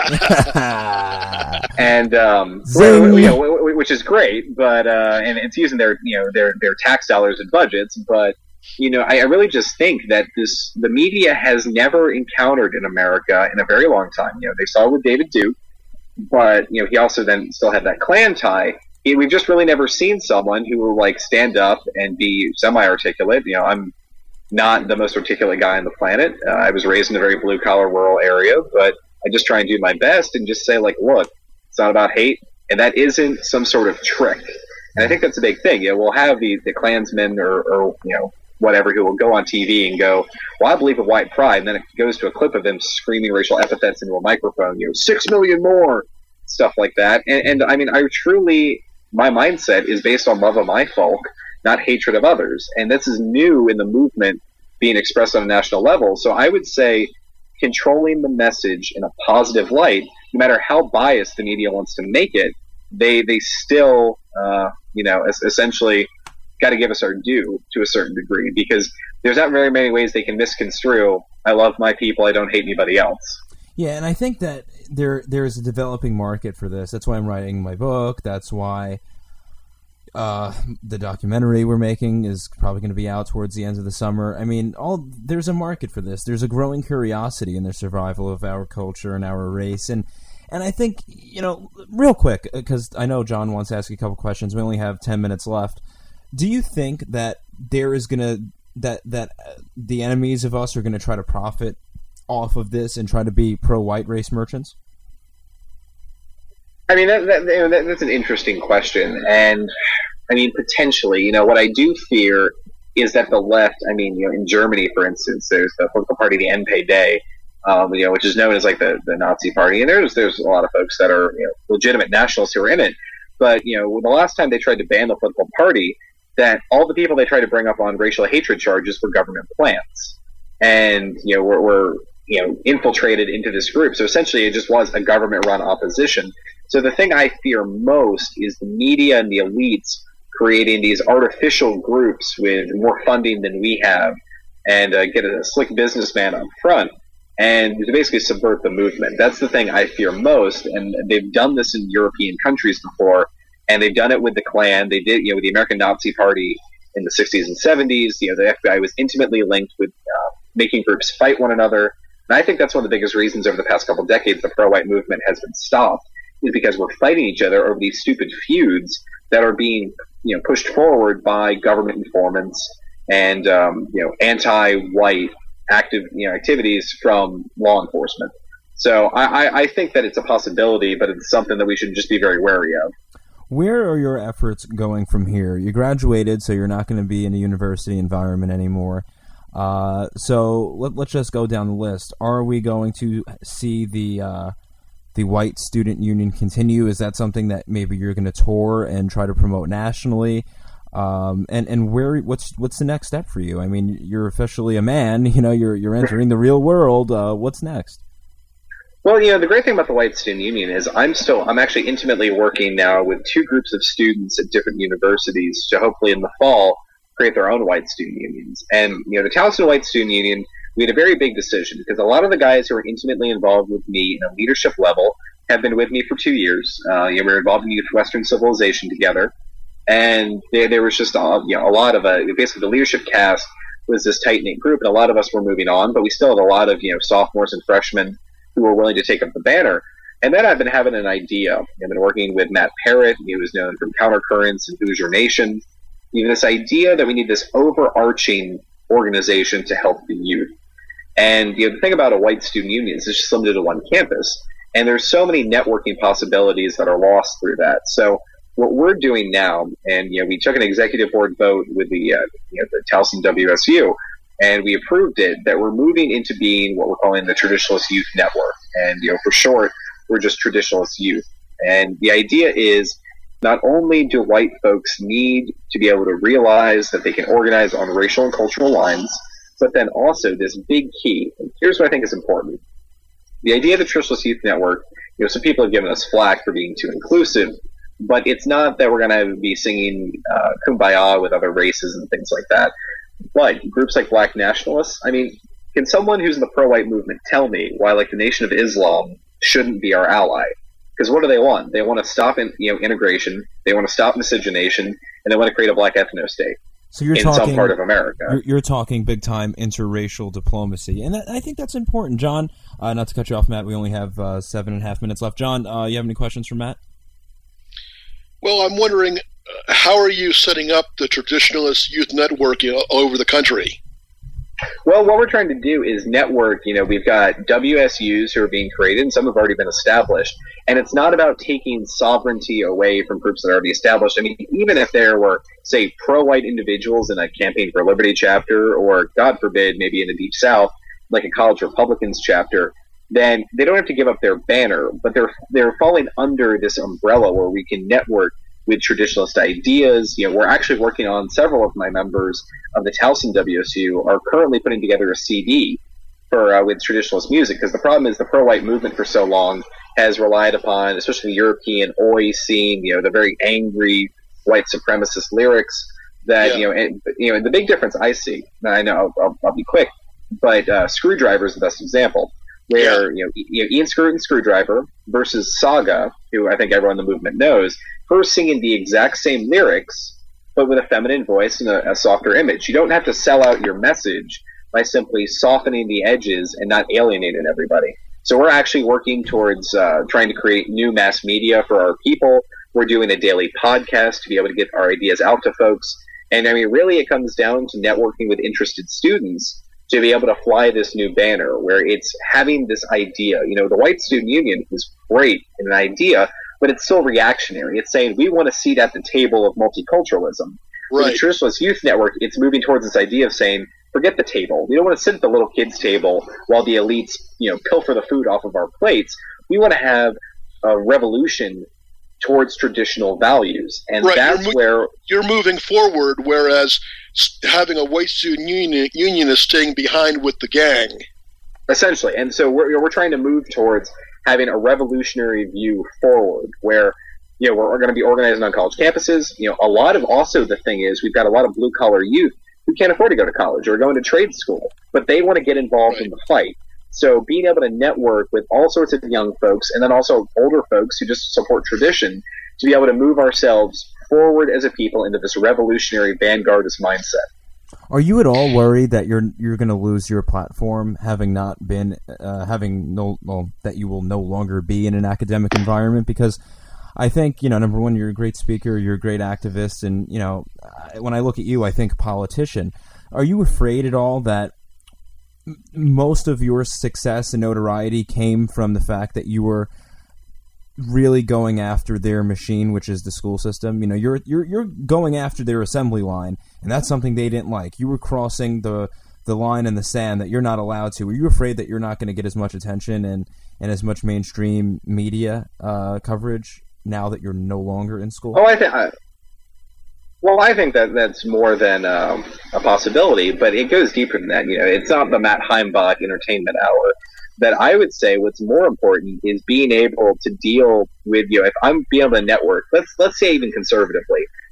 and, um, well, you know, which is great, but, uh, and it's using their, you know, their, their tax dollars and budgets, but, you know, I, I really just think that this, the media has never encountered in America in a very long time. You know, they saw it with David Duke, but, you know, he also then still had that Klan tie. He, we've just really never seen someone who will, like, stand up and be semi-articulate. You know, I'm not the most articulate guy on the planet. Uh, I was raised in a very blue-collar rural area, but I just try and do my best and just say, like, look, it's not about hate, and that isn't some sort of trick. And I think that's a big thing. You know, we'll have the, the Klansmen or, or, you know, whatever, who will go on T V and go, well, I believe in white pride, and then it goes to a clip of them screaming racial epithets into a microphone, you know, six million more, stuff like that. And, and I mean, I truly, my mindset is based on love of my folk, not hatred of others. And this is new in the movement being expressed on a national level. So I would say controlling the message in a positive light, no matter how biased the media wants to make it, they they still, uh, you know, es- essentially got to give us our due to a certain degree, because there's not very many ways they can misconstrue, I love my people, I don't hate anybody else. Yeah, and I think that there there's a developing market for this. That's why I'm writing my book. That's why uh, the documentary we're making is probably going to be out towards the end of the summer. I mean, all there's a market for this. There's a growing curiosity in the survival of our culture and our race. And and I think, you know, real quick, because I know John wants to ask you a couple questions. We only have ten minutes left. Do you think that there is going to that that the enemies of us are going to try to profit off of this and try to be pro-white race merchants? I mean, that, that, you know, that, that's an interesting question. And, I mean, potentially, you know, what I do fear is that the left, I mean, you know, in Germany, for instance, there's the political party, the N P D, um, you know, which is known as, like, the, the Nazi party. And there's there's a lot of folks that are, you know, legitimate nationalists who are in it. But, you know, the last time they tried to ban the political party, that all the people they tried to bring up on racial hatred charges were government plants. And, you know, were, were you know, infiltrated into this group. So essentially it just was a government-run opposition. So the thing I fear most is the media and the elites creating these artificial groups with more funding than we have, and uh, get a slick businessman up front and to basically subvert the movement. That's the thing I fear most. And they've done this in European countries before, and they've done it with the Klan. They did, you know, with the American Nazi Party in the sixties and seventies. You know, the F B I was intimately linked with uh, making groups fight one another. And I think that's one of the biggest reasons over the past couple of decades the pro-white movement has been stopped, is because we're fighting each other over these stupid feuds that are being, you know, pushed forward by government informants and, um, you know, anti-white active, you know, activities from law enforcement. So I, I, I think that it's a possibility, but it's something that we should just be very wary of. Where are your efforts going from here? You graduated, so you're not going to be in a university environment anymore. Uh, so let, let's just go down the list. Are we going to see the uh, the white student union continue? Is that something that maybe you're going to tour and try to promote nationally? Um, and and where what's what's the next step for you? I mean, you're officially a man. You know, you're you're entering the real world. Uh, what's next? Well, you know, the great thing about the White Student Union is I'm still, I'm actually intimately working now with two groups of students at different universities to hopefully in the fall create their own white student unions. And, you know, the Towson White Student Union, we had a very big decision because a lot of the guys who are intimately involved with me in a leadership level have been with me for two years. Uh, you know, we were involved in Youth Western Civilization together. And there, there was just a, you know, a lot of a, basically the leadership cast was this tight-knit group, and a lot of us were moving on, but we still had a lot of, you know, sophomores and freshmen who were willing to take up the banner. And then I've been having an idea. I've been working with Matt Parrott, who is known from Countercurrents and Hoosier Nation. Even this idea that we need this overarching organization to help the youth. And you know, the thing about a white student union is it's just limited to one campus. And there's so many networking possibilities that are lost through that. So what we're doing now, and you know, we took an executive board vote with the, uh, you know, the Towson W S U, and we approved it, that we're moving into being what we're calling the Traditionalist Youth Network. And you know, for short, we're just Traditionalist Youth. And the idea is not only do white folks need to be able to realize that they can organize on racial and cultural lines, but then also this big key, and here's what I think is important. The idea of the Traditionalist Youth Network, you know, some people have given us flack for being too inclusive, but it's not that we're going to be singing uh, Kumbaya with other races and things like that. But groups like Black nationalists, I mean, can someone who's in the pro-white movement tell me why, like, the Nation of Islam shouldn't be our ally? Because what do they want? They want to stop in, you know, integration, they want to stop miscegenation, and they want to create a black ethno-state. So you're in talking, some part of America. You're, you're talking big-time interracial diplomacy, and that, I think that's important. John, uh, not to cut you off, Matt, we only have uh, seven and a half minutes left. John, uh, you have any questions for Matt? Well, I'm wondering, uh, how are you setting up the Traditionalist Youth Network, you know, all over the country? Well, what we're trying to do is network. You know, we've got W S Us who are being created, and some have already been established. And it's not about taking sovereignty away from groups that are already established. I mean, even if there were, say, pro-white individuals in a Campaign for Liberty chapter, or, God forbid, maybe in the Deep South, like a College Republicans chapter, then they don't have to give up their banner, but they're they're falling under this umbrella where we can network with traditionalist ideas. You know, we're actually working on, several of my members of the Towson W S U are currently putting together a C D for uh, with traditionalist music, because the problem is the pro-white movement for so long has relied upon, especially the European oi scene, you know, the very angry white supremacist lyrics that, yeah. you know, and, you know, the big difference I see, and I know I'll, I'll, I'll be quick, but uh, Screwdriver is the best example, where, yeah. you know, you know, Ian Scruton Screwdriver versus Saga, who I think everyone in the movement knows, her singing the exact same lyrics, but with a feminine voice and a, a softer image. You don't have to sell out your message by simply softening the edges and not alienating everybody. So we're actually working towards uh, trying to create new mass media for our people. We're doing a daily podcast to be able to get our ideas out to folks. And I mean, really, it comes down to networking with interested students to be able to fly this new banner, where it's having this idea. You know, the White Student Union is great in an idea, but it's still reactionary. It's saying we want a seat at the table of multiculturalism. Right. With the Traditionalist Youth Network, it's moving towards this idea of saying, forget the table. We don't want to sit at the little kids' table while the elites, you know, pilfer the food off of our plates. We want to have a revolution towards traditional values, and right. that's you're mo- where you're moving forward. Whereas having a white student union, union is staying behind with the gang, essentially. And so we're we're trying to move towards having a revolutionary view forward, where, you know, we're, we're going to be organizing on college campuses. You know, a lot of also the thing is we've got a lot of blue collar youth who can't afford to go to college or going to trade school, but they want to get involved right. in the fight. So being able to network with all sorts of young folks, and then also older folks who just support tradition, to be able to move ourselves forward as a people into this revolutionary vanguardist mindset. Are you at all worried that you're you're going to lose your platform, having not been uh, having no well, that you will no longer be in an academic environment? Because I think, you know, number one, you're a great speaker, you're a great activist, and, you know, when I look at you, I think politician. Are you afraid at all that most of your success and notoriety came from the fact that you were really going after their machine, which is the school system? You know, you're you're you're going after their assembly line, and that's something they didn't like. You were crossing the the line in the sand that you're not allowed to. Are you afraid that you're not going to get as much attention and, and as much mainstream media uh, coverage now that you're no longer in school? Oh, I think. I- Well, I think that that's more than um, a possibility, but it goes deeper than that. You know, it's not the Matt Heimbach entertainment hour. That I would say what's more important is being able to deal with, you know, if I'm being able to network, let's let's say even conservatively,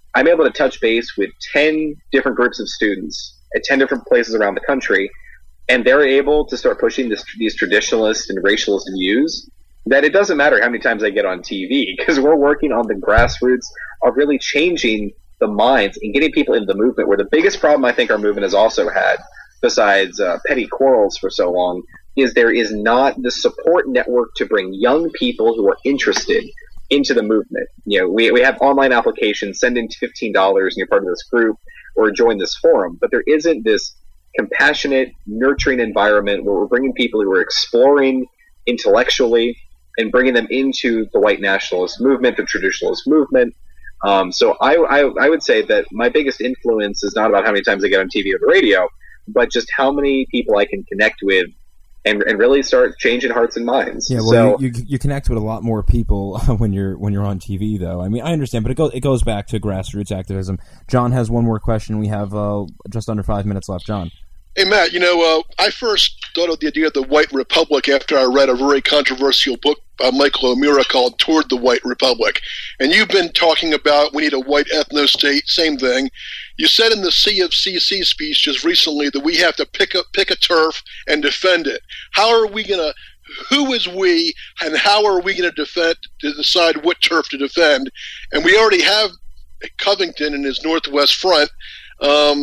I'm able to touch base with ten different groups of students at ten different places around the country, and they're able to start pushing this, these traditionalist and racialist views, that it doesn't matter how many times I get on T V, because we're working on the grassroots of really changing the minds and getting people into the movement, where the biggest problem I think our movement has also had, besides uh, petty quarrels for so long, is there is not the support network to bring young people who are interested into the movement. You know, we, we have online applications, send in fifteen dollars and you're part of this group, or join this forum, but there isn't this compassionate, nurturing environment where we're bringing people who are exploring intellectually and bringing them into the white nationalist movement, the traditionalist movement. Um, so I, I, I would say that my biggest influence is not about how many times I get on T V or the radio, but just how many people I can connect with and, and really start changing hearts and minds. Yeah, well, so, you, you you connect with a lot more people when you're when you're on T V, though. I mean, I understand, but it goes it goes back to grassroots activism. John has one more question. We have uh, just under five minutes left. John. Hey, Matt, you know, uh, I first thought of the idea of the White Republic after I read a very controversial book by Michael O'Meara called Toward the White Republic. And you've been talking about we need a white ethno-state, same thing. You said in the C of C C speech just recently that we have to pick a, pick a turf and defend it. How are we going to, who is we, and how are we going to defend, to decide what turf to defend? And we already have Covington in his Northwest Front. Um,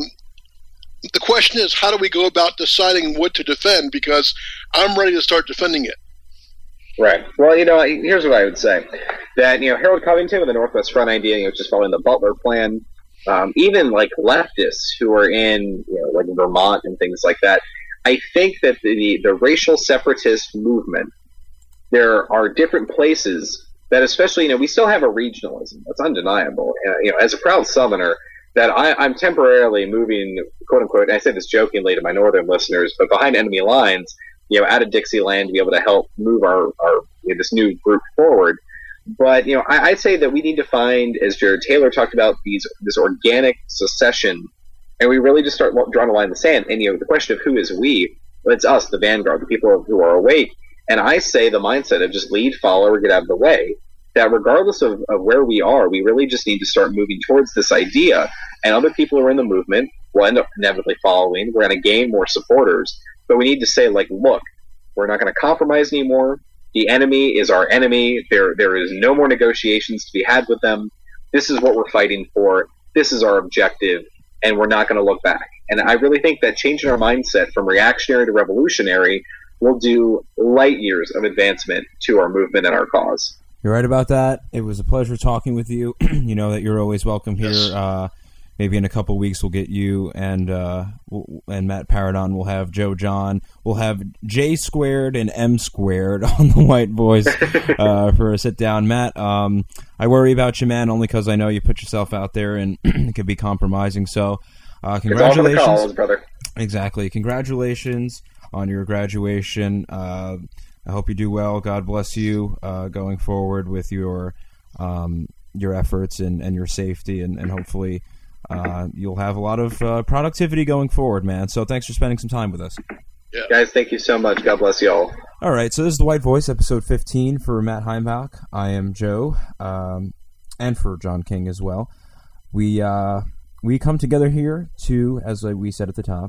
The question is, how do we go about deciding what to defend? Because I'm ready to start defending it. Right. Well, you know, here's what I would say. That, you know, Harold Covington with the Northwest Front idea, you know, just following the Butler plan, um, even like leftists who are in, you know, like Vermont and things like that, I think that the, the racial separatist movement, there are different places that especially, you know, we still have a regionalism. That's undeniable. Uh, you know, as a proud Southerner, that I, I'm temporarily moving, quote unquote, and I say this jokingly to my northern listeners, but behind enemy lines, you know, out of Dixieland to be able to help move our, our you know, this new group forward. But, you know, I, I'd say that we need to find, as Jared Taylor talked about, these this organic secession, and we really just start drawing a line in the sand. And, you know, the question of who is we, well, it's us, the vanguard, the people who are awake. And I say the mindset of just lead, follow, or get out of the way. That regardless of, of where we are, we really just need to start moving towards this idea. And other people who are in the movement will end up inevitably following. We're going to gain more supporters. But we need to say, like, look, we're not going to compromise anymore. The enemy is our enemy. There, there is no more negotiations to be had with them. This is what we're fighting for. This is our objective. And we're not going to look back. And I really think that changing our mindset from reactionary to revolutionary will do light years of advancement to our movement and our cause. You're right about that. It was a pleasure talking with you. You know that you're always welcome here. Yes. Uh, maybe in a couple weeks we'll get you and uh, we'll, and Matt Paradon. We'll have Joe John. We'll have J squared and M squared on the White Voice uh, for a sit down. Matt, um, I worry about you, man, only because I know you put yourself out there and it could be compromising. So, uh, congratulations, it's all for the cause, brother. Exactly. Congratulations on your graduation. Uh, I hope you do well. God bless you uh, going forward with your um, your efforts and, and your safety, and, and hopefully uh, you'll have a lot of uh, productivity going forward, man. So thanks for spending some time with us. Yeah. Guys, thank you so much. God bless you all. All right, so this is The White Voice, episode fifteen for Matt Heimbach. I am Joe, um, and for John King as well. We, uh, we come together here to, as we said at the top,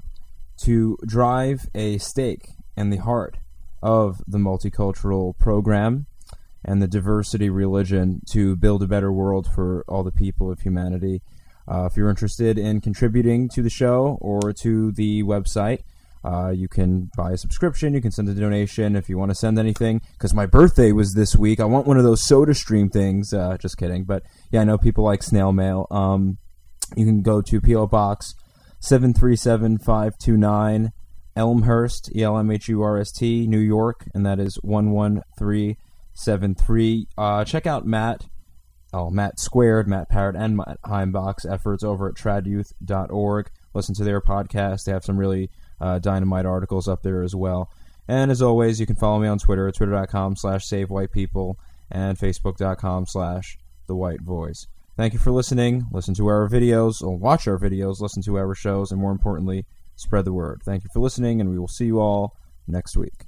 to drive a stake in the heart of the multicultural program and the diversity religion to build a better world for all the people of humanity. Uh, if you're interested in contributing to the show or to the website, uh, you can buy a subscription, you can send a donation if you want to send anything, because my birthday was this week. I want one of those SodaStream things. Uh, just kidding. But yeah, I know people like snail mail. Um, you can go to P O Box seven three seven five two nine, Elmhurst, E L M H U R S T, New York, and that is one one three seven three. Uh, check out Matt, oh, Matt Squared, Matt Parrott, and Matt Heimbach's efforts over at trad youth dot org. Listen to their podcast. They have some really uh, dynamite articles up there as well. And as always, you can follow me on Twitter at twitter.com slash savewhitepeople and facebook.com slash the white voice. Thank you for listening. Listen to our videos, or watch our videos, listen to our shows, and more importantly, spread the word. Thank you for listening, and we will see you all next week.